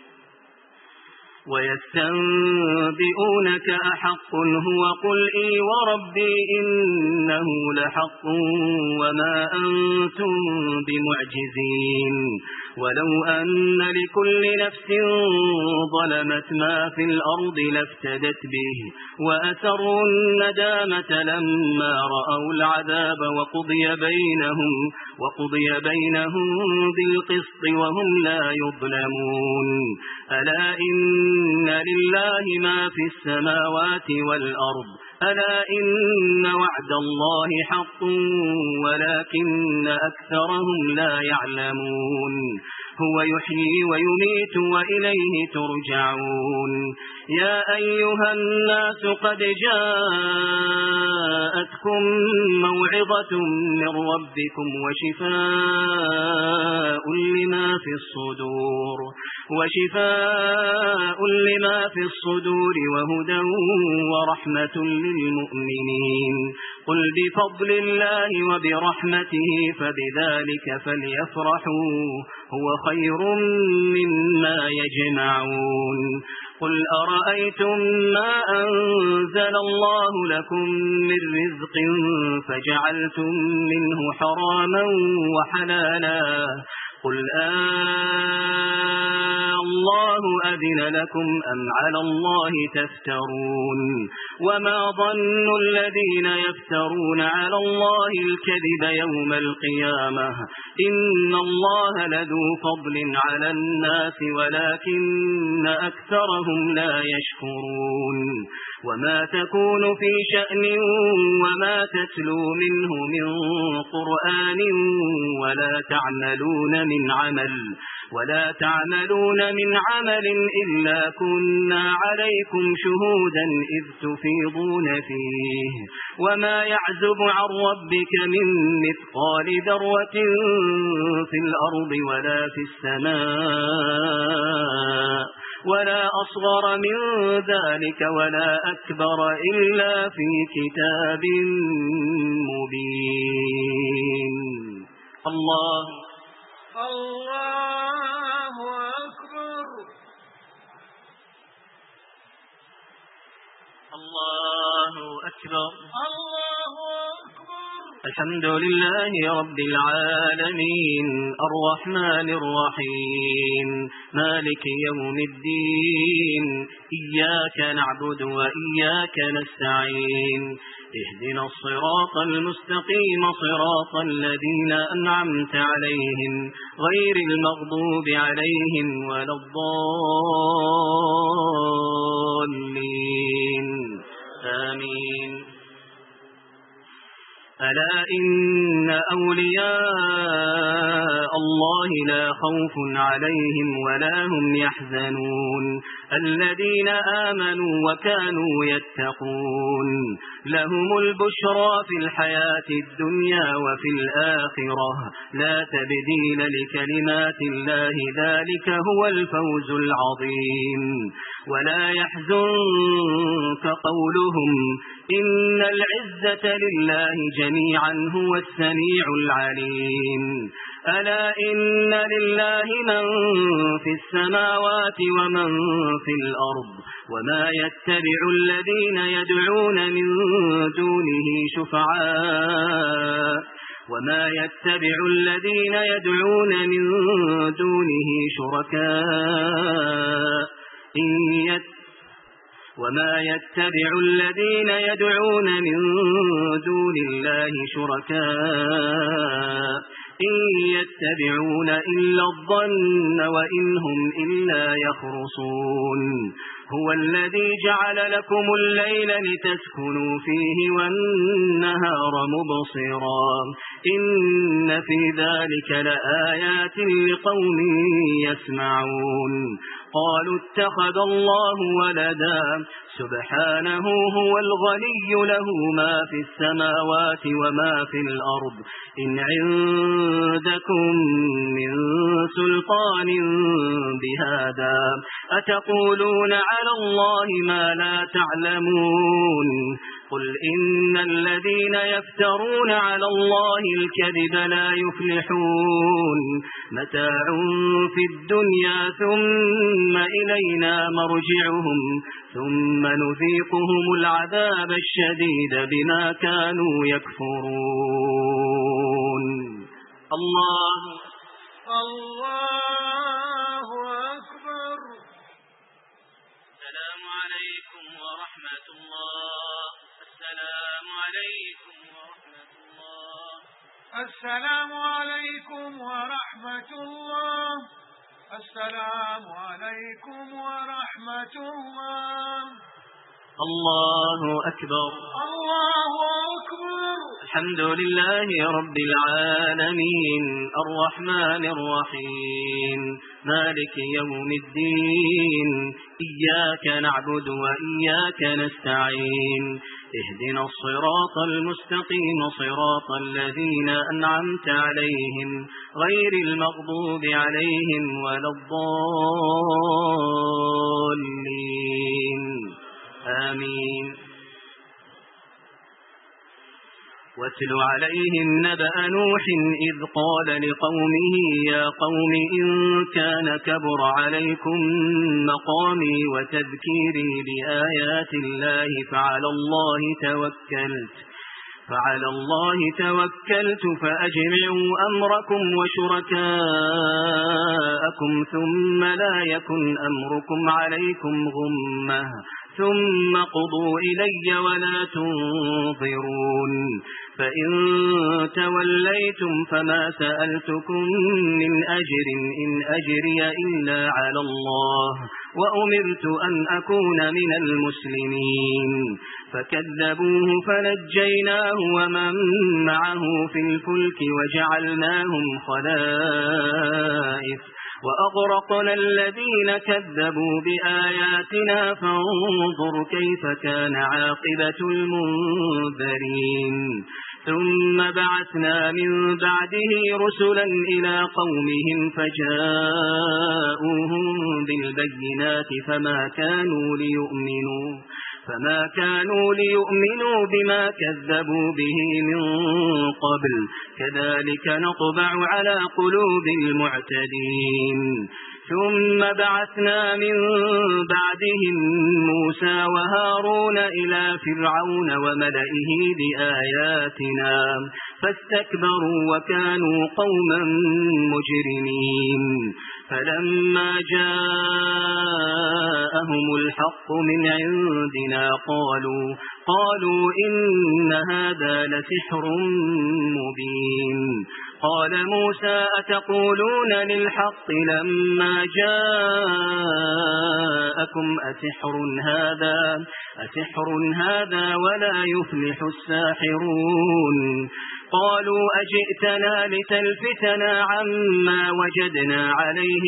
ويستنبئونك أحق هو قل إي وربي إنه لحق وما أنتم بمعجزين ولو أن لكل نفس ظلمت ما في الأرض لافتدت به وأسروا الندامة لما رأوا العذاب وقضي بينهم وقضي بينهم بالقسط وهم لا يظلمون. ألا إن لله ما في السماوات والأرض ألا إن وعد الله حق ولكن أكثرهم لا يعلمون. هو يحيي ويميت وإليه ترجعون. يا أيها الناس قد جاءتكم موعظة من ربكم وشفاء لما في الصدور وشفاء لما في الصدور وهدى ورحمة للمؤمنين. قل بفضل الله وبرحمته فبذلك فليفرحوا هو خير مما يجمعون. قل أرأيتم ما أنزل الله لكم من رزق فجعلتم منه حراما وحلالا قل آه الله أذن لكم أم على الله تفترون. وما ظن الذين يفترون على الله الكذب يوم القيامة إن الله لذو فضل على الناس ولكن أكثرهم لا يشكرون. وما تكون في شأن وما تتلو منه من قرآن ولا تعملون من عمل ولا تعملون من عمل إلا كنا عليكم شهودا إذ تفيضون فيه. وما يعزب عن ربك من مثقال ذرة في الأرض ولا في السماء ولا أصغر من ذلك ولا أكبر إلا في كتاب مبين. الله الله أكبر. الله أكبر. الله أكبر. الحمد لله رب العالمين الرحمن الرحيم مالك يوم الدين إياك نعبد وإياك نستعين اهدنا الصراط المستقيم صراط الذين أنعمت عليهم غير المغضوب عليهم ولا الضالين آمين. ألا إن أولياء الله لا خوف عليهم ولا هم يحزنون الذين آمنوا وكانوا يتقون لهم البشرى في الحياة الدنيا وفي الآخرة لا تبديل لكلمات الله ذلك هو الفوز العظيم. ولا يحزنك قولهم إن العزة لله جميعا هو السميع العليم. ألا إن لله من في السماوات ومن في الأرض وما يتبع الذين يدعون من دونه شفعاء وما يتبع الذين يدعون من دونه شركاء إن يت وما يتبع الذين يدعون من دون الله شركاء إن يتبعون إلا الظن وإن هم إلا يخرصون. هو الذي جعل لكم الليل لتسكنوا فيه والنهار مبصرا إن في ذلك لآيات لقوم يسمعون. قالوا اتخذ الله ولدا سبحانه هو الغني له ما في السماوات وما في الأرض إن عندكم من سلطان بهذا أتقولون على الله ما لا تعلمون. قل إن الذين يفترون على الله الكذب لا يفلحون متاع في الدنيا ثم إلينا مرجعهم ثم نذيقهم العذاب الشديد بما كانوا يكفرون. الله الله أكبر. السلام عليكم ورحمة الله. السلام عليكم ورحمة الله. السلام عليكم ورحمة الله. السلام عليكم ورحمة الله. الله أكبر. الله أكبر. الحمد لله رب العالمين الرحمن الرحيم مالك يوم الدين إياك نعبد وإياك نستعين اهدنا الصراط المستقيم صراط الذين أنعمت عليهم غير المغضوب عليهم ولا الضالين آمين. واتل عليهم نبأ نوح إذ قال لقومه يا قوم إن كان كبر عليكم مقامي وتذكيري بآيات الله فعلى الله توكلت فعلى الله توكلت فأجمعوا أمركم وشركاءكم ثم لا يكن أمركم عليكم غمة ثم قضوا إلي ولا تنظرون. فإن توليتم فما سألتكم من أجر إن أجري إلا على الله وأمرت أن أكون من المسلمين. فكذبوه فنجيناه ومن معه في الفلك وجعلناهم خلائف وأغرقنا الذين كذبوا بآياتنا فانظر كيف كان عاقبة المنذرين. ثم بعثنا من بعده رسلا إلى قومهم فجاءوهم بالبينات فما كانوا ليؤمنوا فما كانوا ليؤمنوا بما كذبوا به من قبل كذلك نطبع على قلوب المعتدين. ثم بعثنا من بعدهم موسى وهارون إلى فرعون وملئه بآياتنا فاستكبروا وكانوا قوما مجرمين فلما جاءهم الحق من عندنا قالوا قالوا إن هذا لسحر مبين قال موسى أتقولون للحق لما جاءكم أسحر هذا أسحر هذا ولا يفلح الساحرون قالوا أجئتنا لتلفتنا عما وجدنا عليه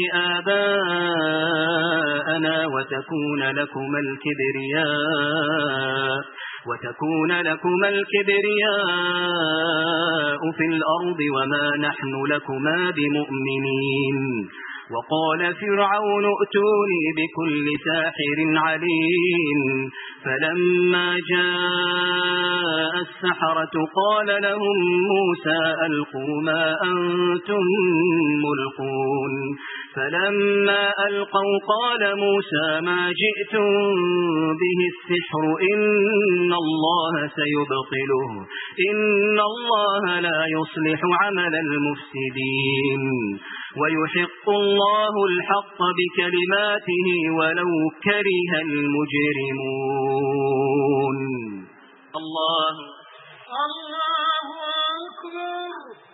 آباءنا وتكون لكما الكبرياء وتكون لكما الكبرياء في الأرض وما نحن لكما بمؤمنين وقال فرعون ائتوني بكل ساحر عليم فلما جاء السحرة قال لهم موسى ألقوا ما أنتم ملقون فلما ألقوا قال موسى ما جئتم به السحر إن الله سيبطله إن الله لا يصلح عمل المفسدين ويحق الله الحق بكلماته ولو كره المجرمون الله الله أكبر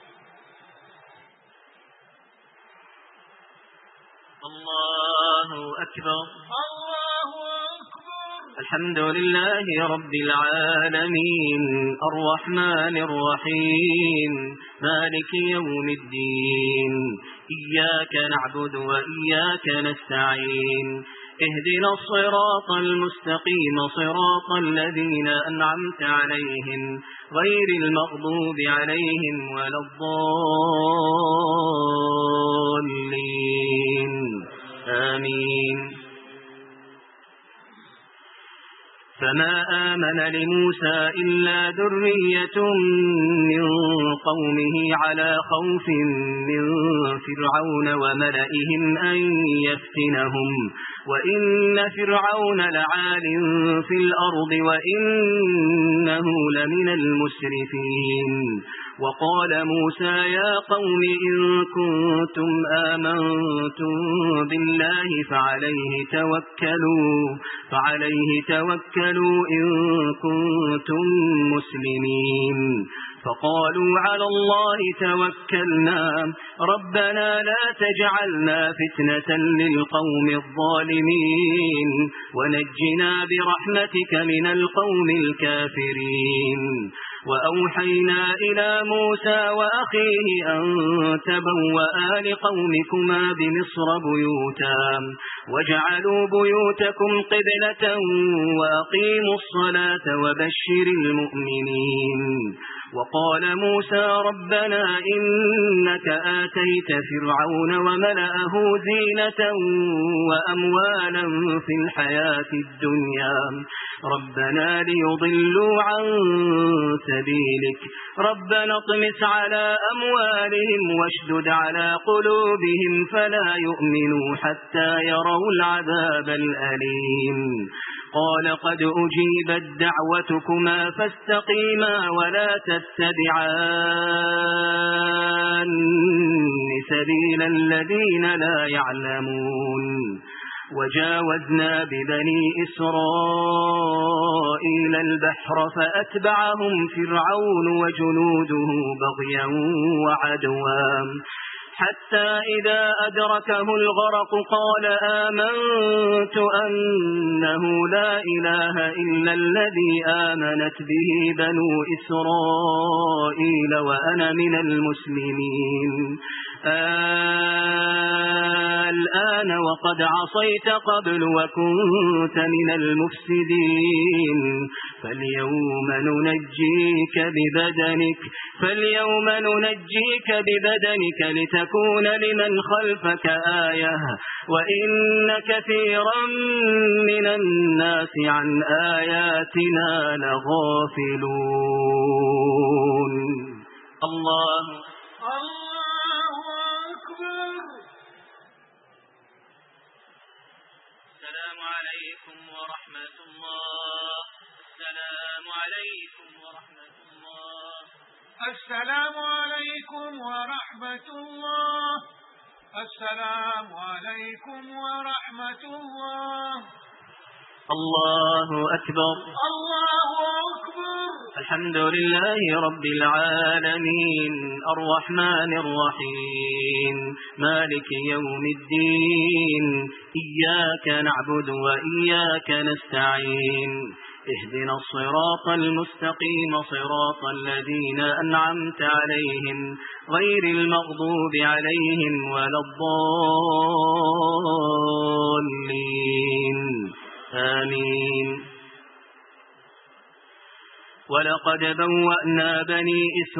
الله أكبر الله أكبر الحمد لله رب العالمين الرحمن الرحيم مالك يوم الدين إياك نعبد وإياك نستعين اهدنا الصراط المستقيم صراط الذين أنعمت عليهم غير المغضوب عليهم ولا الضالين آمين فما آمن لموسى إلا ذرية من قومه على خوف من فرعون وملئهم أن يفتنهم وإن فرعون لعال في الأرض وإنه لمن المسرفين وقال موسى يا قوم إن كنتم آمنتم بالله فعليه توكلوا فعليه توكلوا إن كنتم مسلمين فقالوا على الله توكلنا ربنا لا تجعلنا فتنة للقوم الظالمين ونجنا برحمتك من القوم الكافرين وأوحينا إلى موسى وأخيه أن تبوأ لقومكما بمصر بيوتا واجعلوا بيوتكم قبلة وأقيموا الصلاة وبشر المؤمنين وقال موسى ربنا إنك آتيت فرعون وملأه زينة وأموالا في الحياة الدنيا ربنا ليضلوا عن سبيلك ربنا اطمس على أموالهم واشدد على قلوبهم فلا يؤمنوا حتى يروا العذاب الأليم قال قد أجيبت دعوتكما فاستقيما ولا تتبعان سبيل الذين لا يعلمون وجاوزنا ببني إسرائيل البحر فأتبعهم فرعون وجنوده بغيا وعدوا حتى إذا أدركه الغرق قال آمنت أنه لا إله إلا الذي آمنت به بنو إسرائيل وأنا من المسلمين الآن وقد عصيت قبل وكنت من المفسدين فاليوم ننجيك ببدنك فاليوم ننجيك ببدنك لتكون لمن خلفك آية وإن كثيرا من الناس عن آياتنا لغافلون الله الله أكبر السلام عليكم ورحمة الله السلام عليكم ورحمة الله السلام عليكم ورحمة الله. السلام عليكم ورحمة الله. الله أكبر. الله أكبر. الحمد لله رب العالمين الرحمن الرحيم مالك يوم الدين إياك نعبد وإياك نستعين اهدنا الصراط المستقيم صراط الذين أنعمت عليهم غير المغضوب عليهم ولا الضالين آمين. ولقد بوأنا بني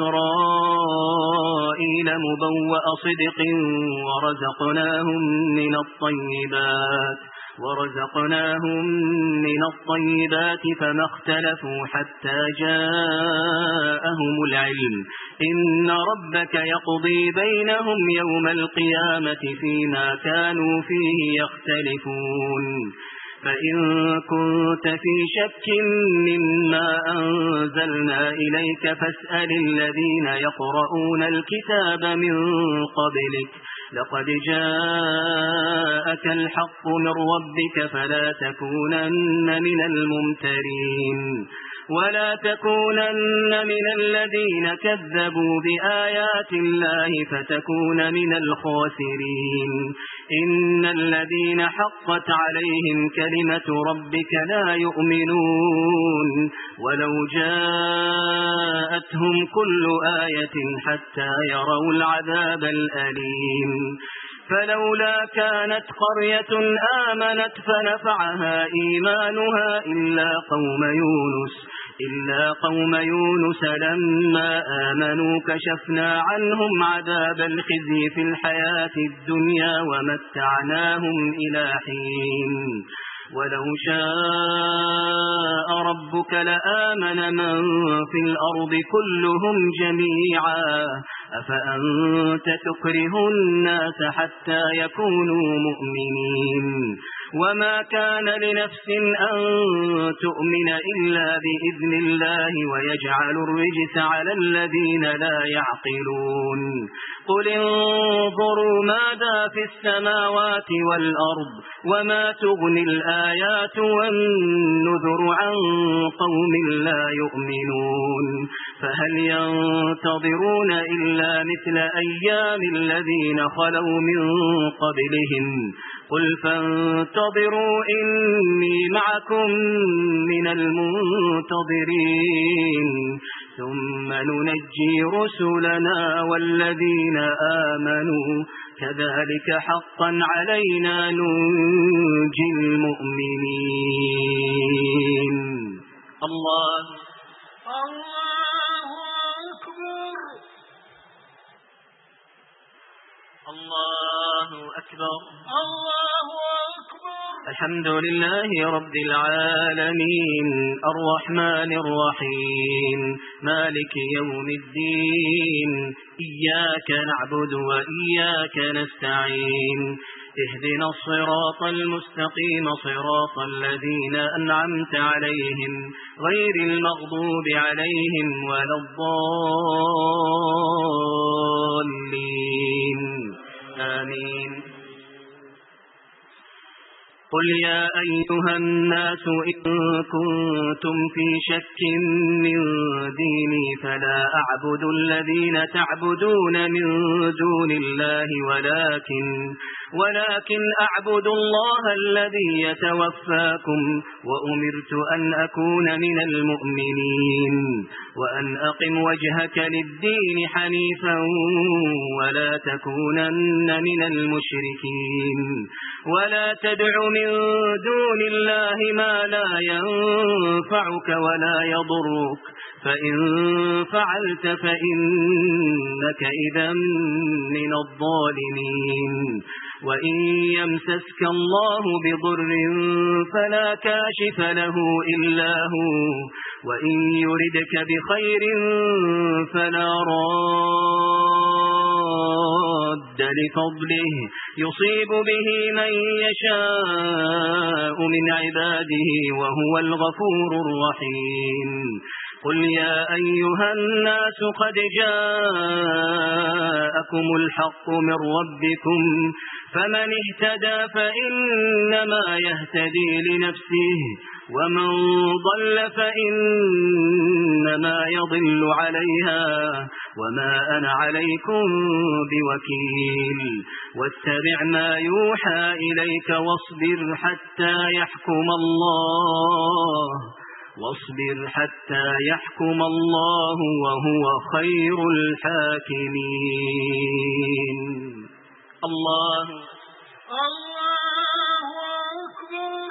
إسرائيل مبوأ صدق ورزقناهم من الطيبات ورزقناهم من الطيبات فما اختلفوا حتى جاءهم العلم إن ربك يقضي بينهم يوم القيامة فيما كانوا فيه يختلفون. فإن كنت في شك مما أنزلنا إليك فاسأل الذين يقرؤون الكتاب من قبلك لقد جاءك الحق من ربك فلا تكونن من الممترين ولا تكونن من الذين كذبوا بآيات الله فتكون من الخاسرين. إن الذين حقت عليهم كلمة ربك لا يؤمنون ولو جاءتهم كل آية حتى يروا العذاب الأليم. فلولا كانت قرية آمنت فنفعها إيمانها إلا قوم يونس إلا قوم يونس لما آمنوا كشفنا عنهم عذاب الخزي في الحياة الدنيا ومتعناهم إلى حين. ولو شاء ربك لآمن من في الأرض كلهم جميعا أفأنت تكره الناس حتى يكونوا مؤمنين. وما كان لنفس أن تؤمن إلا بإذن الله ويجعل الرجس على الذين لا يعقلون. قل انظروا ماذا في السماوات والأرض وما تغني الآيات والنذر عن قوم لا يؤمنون. فهل ينتظرون إلا مثل أيام الذين خلوا من قبلهم قل فانتظروا إني معكم من المنتظرين ثم ننجي رسلنا والذين آمنوا كذلك حقا علينا ننجي المؤمنين. الله الله أكبر. الله أكبر. الله أكبر. الحمد لله رب العالمين الرحمن الرحيم مالك يوم الدين إياك نعبد وإياك نستعين اهدنا الصراط المستقيم صراط الذين أنعمت عليهم غير المغضوب عليهم ولا الضالين آمين. قل يا أيها الناس إن كنتم في شك من ديني فلا أعبد الذين تعبدون من دون الله ولكن ولكن أعبد الله الذي يتوفاكم وأمرت أن أكون من المؤمنين وأن أقم وجهك للدين حنيفا ولا تكونن من المشركين ولا تدع من دون الله ما لا ينفعك ولا يضرك فإن فعلت فإنك إذا من الظالمين. وإن يمسسك الله بضر فلا كاشف له إلا هو وإن يردك بخير فلا راد لفضله يصيب به من يشاء من عباده وهو الغفور الرحيم. قل يا أيها الناس قد جاءكم الحق من ربكم فمن اهتدى فإنما يهتدي لنفسه ومن ضل فإنما يضل عليها وما أنا عليكم بوكيل واتبع ما يوحى إليك واصبر حتى يحكم الله واصبر حتى يحكم الله وهو خير الحاكمين. الله الله أكبر.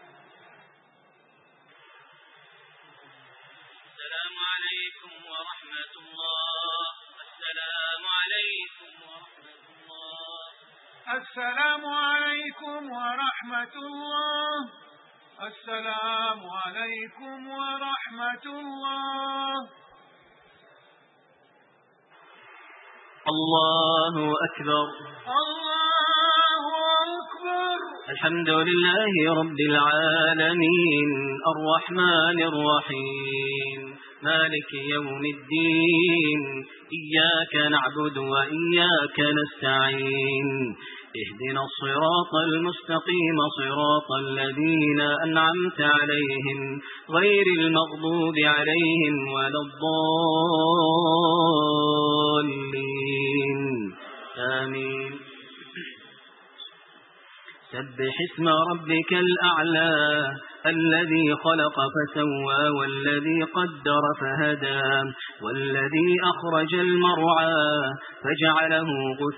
السلام عليكم ورحمة الله. السلام عليكم ورحمة الله. السلام عليكم ورحمة الله. السلام عليكم ورحمة الله. الله أكبر. الله أكبر. الحمد لله رب العالمين الرحمن الرحيم مالك يوم الدين إياك نعبد وإياك نستعين اهدنا الصراط المستقيم صراط الذين أنعمت عليهم غير المغضوب عليهم ولا الضالين آمين. سبح اسم ربك الأعلى الذي خلق فسوى والذي قدر فهدى والذي أخرج المرعى فجعله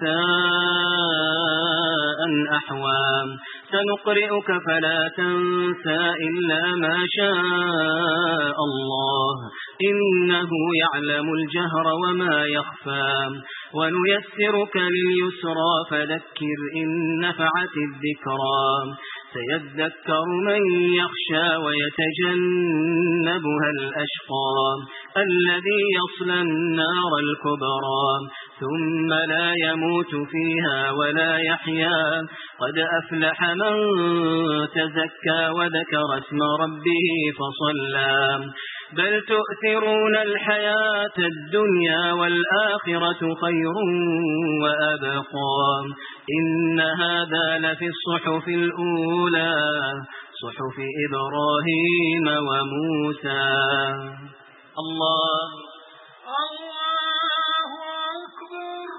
غثاء أحوى سنقرئك فلا تنسى إلا ما شاء الله إنه يعلم الجهر وما يخفى ونيسرك لليسرى فذكر إن نفعت الذكرى سيذكر من يخشى ويتجنبها الأشقى الذي يصلى النار الكبرى ثم لا يموت فيها ولا يحيا قد أفلح من تزكى وذكر اسم ربه فصلى بل تؤثرون الحياة الدنيا والآخرة خير وأبقى إن هذا لفي الصحف الأولى صحف إبراهيم وموسى. الله الله أكبر.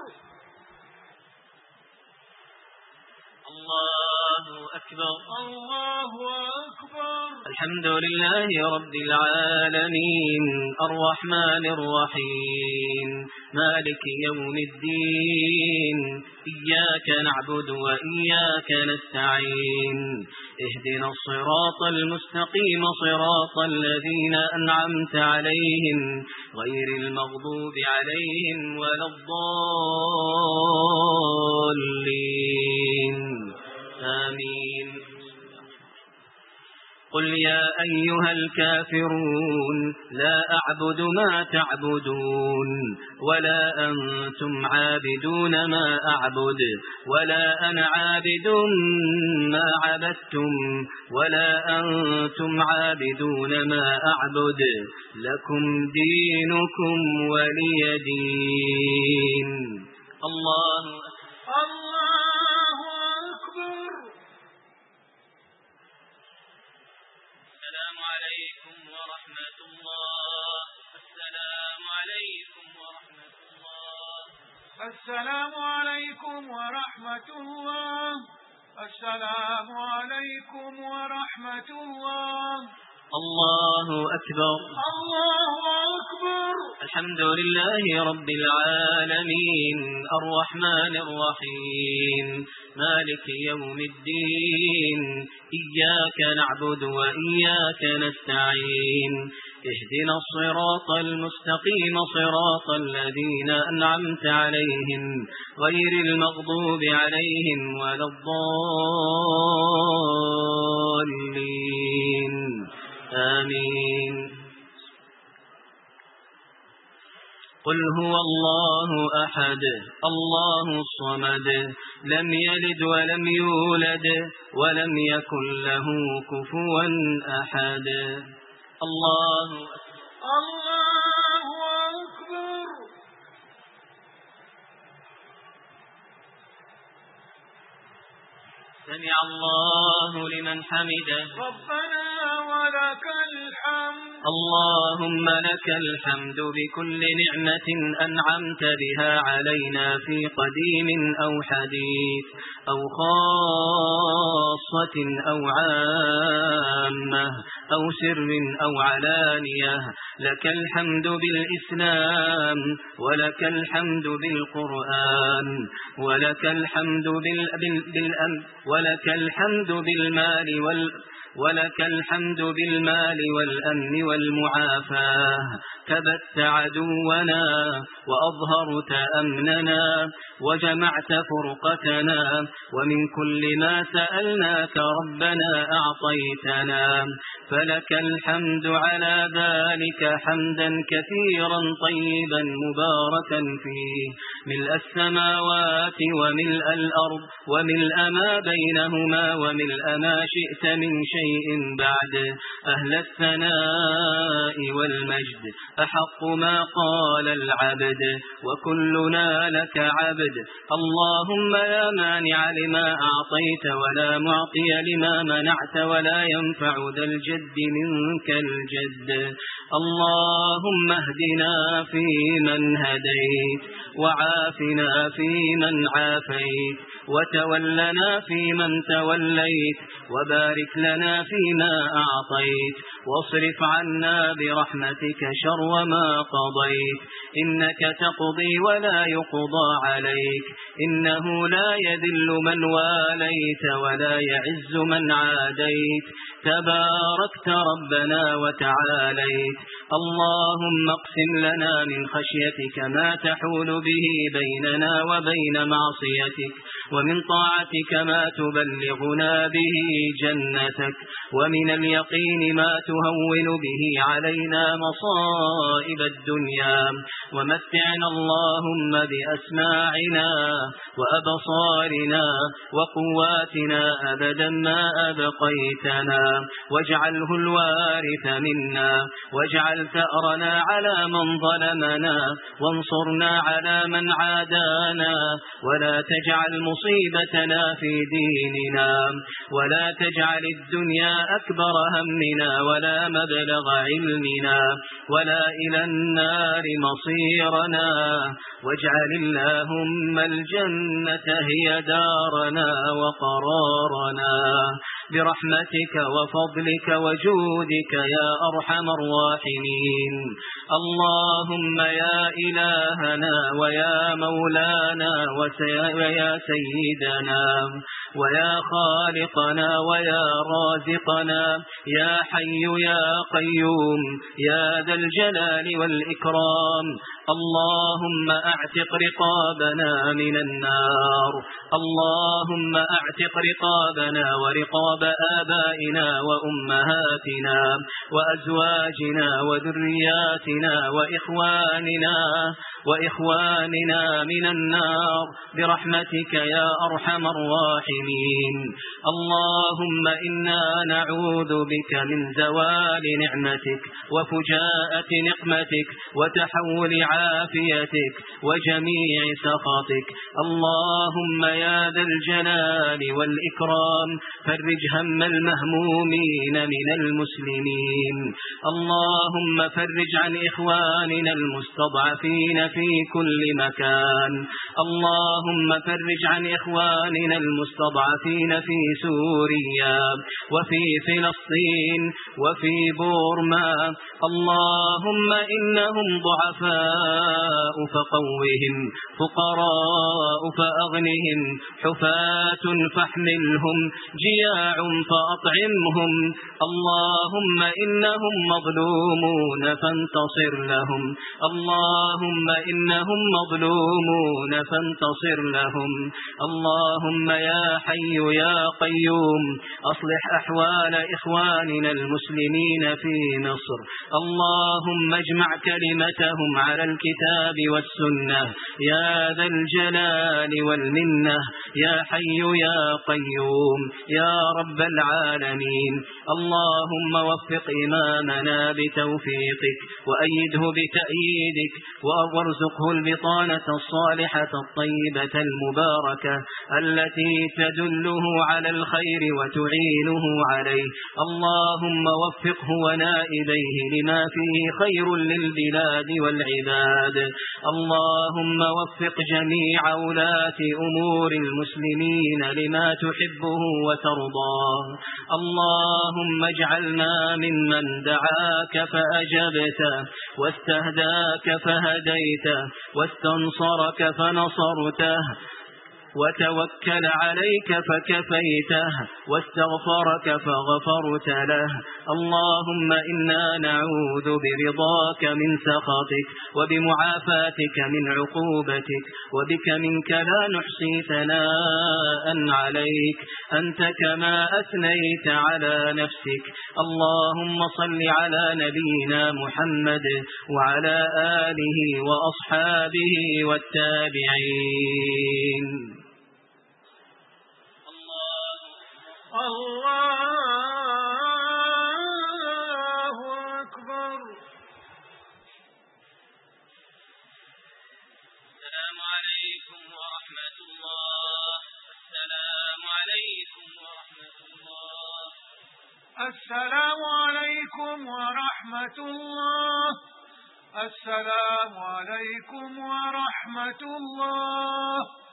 الله أكبر. الله أكبر. الحمد لله رب العالمين الرحمن الرحيم مالك يوم الدين إياك نعبد وإياك نستعين اهدنا الصراط المستقيم صراط الذين أنعمت عليهم غير المغضوب عليهم ولا الضالين آمين. قل يا أيها الكافرون لا أعبد ما تعبدون ولا أنتم عابدون ما أعبد ولا أنا عابد ما عبدتم ولا أنتم عابدون ما أعبد لكم دينكم ولي دين. الله الله أكبر. السلام عليكم ورحمة الله. السلام عليكم ورحمة الله. السلام عليكم ورحمة الله. السلام عليكم ورحمة الله. الله أكبر. الله أكبر. الحمد لله رب العالمين الرحمن الرحيم مالك يوم الدين إياك نعبد وإياك نستعين اهدنا الصراط المستقيم صراط الذين أنعمت عليهم غير المغضوب عليهم ولا الضالين آمين. قل هو الله أحد الله الصمد لم يلد ولم يولد ولم يكن له كفوا أحد. الله الله سمع الله لمن حمده ربنا ولك الحمد اللهم لك الحمد بكل نعمة أنعمت بها علينا في قديم أو حديث أو خاصة أو عامة أو سر أو علانية لك الحمد بالإسلام ولك الحمد بالقرآن ولك الحمد بال... بال... بالأم ولك الحمد بالمال وال ولك الحمد بالمال والأمن والمعافاة كبت عدونا وأظهرت أمننا وجمعت فرقتنا ومن كل ما سألناك ربنا أعطيتنا فلك الحمد على ذلك حمدا كثيرا طيبا مباركا فيه ملء السماوات وملء الأرض وملء ما بينهما وملء ما شئت من شيء بعد أهل الثناء والمجد أحق ما قال العبد وكلنا لك عبد اللهم يا مانع لما أعطيت ولا معطي لما منعت ولا ينفع ذا الجد منك الجد اللهم اهدنا فيمن هديت وعافنا فيمن عافيت وتولنا فيمن توليت وبارك لنا فيما أعطيت واصرف عنا برحمتك شر ما قضيت إنك تقضي ولا يقضى عليك إنه لا يذل من واليت ولا يعز من عاديت تباركت ربنا وتعاليت اللهم اقسم لنا من خشيتك ما تحول به بيننا وبين معصيتك ومن طاعتك ما تبلغنا به جنتك ومن اليقين ما تهون به علينا مصائب الدنيا ومتعنا اللهم بأسماعنا وأبصارنا وقواتنا أبدا ما أبقيتنا واجعله الوارث منا واجعل ثأرنا على من ظلمنا وانصرنا على من عادانا ولا تجعل مصيبتنا في ديننا ولا تجعل الدنيا أكبر همنا ولا مبلغ علمنا ولا إلى النار مصيرنا واجعل اللهم الجنة هي دارنا وقرارنا برحمتك وفضلك وجودك يا أرحم الراحمين اللهم يا إلهنا ويا مولانا ويا سيدنا ويا خالقنا ويا رازقنا يا حي يا قيوم يا ذا الجلال والإكرام اللهم اعتق رقابنا من النار اللهم اعتق رقابنا ورقاب آبائنا وأمهاتنا وأزواجنا وذرياتنا وإخواننا وإخواننا من النار برحمتك يا أرحم الراحمين اللهم إنا نعوذ بك من زوال نعمتك وفجاءة نقمتك وتحول عافيتك وجميع سخطك اللهم يا ذا الجلال والإكرام فرج هم المهمومين من المسلمين اللهم فرج عن إخواننا المستضعفين في كل مكان اللهم فرج عن إخواننا المستضعفين في سوريا وفي فلسطين وفي بورما اللهم إنهم ضعفاء فقوهم فقراء فأغنهم حفاة فاحملهم جياع فأطعمهم اللهم إنهم مظلومون فانتصر لهم اللهم إنهم مظلومون فانتصر لهم اللهم يا حي يا قيوم أصلح أحوال إخواننا المسلمين في مصر اللهم اجمع كلمتهم على الكتاب والسنة يا ذا الجلال والمنة يا حي يا قيوم يا رب العالمين اللهم وفق إمامنا بتوفيقك وأيده بتأييدك وارزقه البطانة الصالحة الطيبة المباركة التي تدله على الخير وتعينه عليه. اللهم وفقه ونائبيه لما فيه خير للبلاد والعباد. اللهم وفق جميع ولاة أمور المسلمين لما تحبه وترضاه. اللهم اجعلنا ممن دعاك فأجبته واستهداك فهديته واستنصرك فنصرته وتوكل عليك فكفيته واستغفرك فغفرت له. اللهم إنا نعوذ برضاك من سخطك وبمعافاتك من عقوبتك وبك منك لا نحصي ثناء عليك أنت كما أثنيت على نفسك. اللهم صل على نبينا محمد وعلى آله وأصحابه والتابعين. الله أكبر. السلام عليكم ورحمة الله. السلام عليكم ورحمة الله. السلام عليكم ورحمة الله. السلام عليكم ورحمة الله.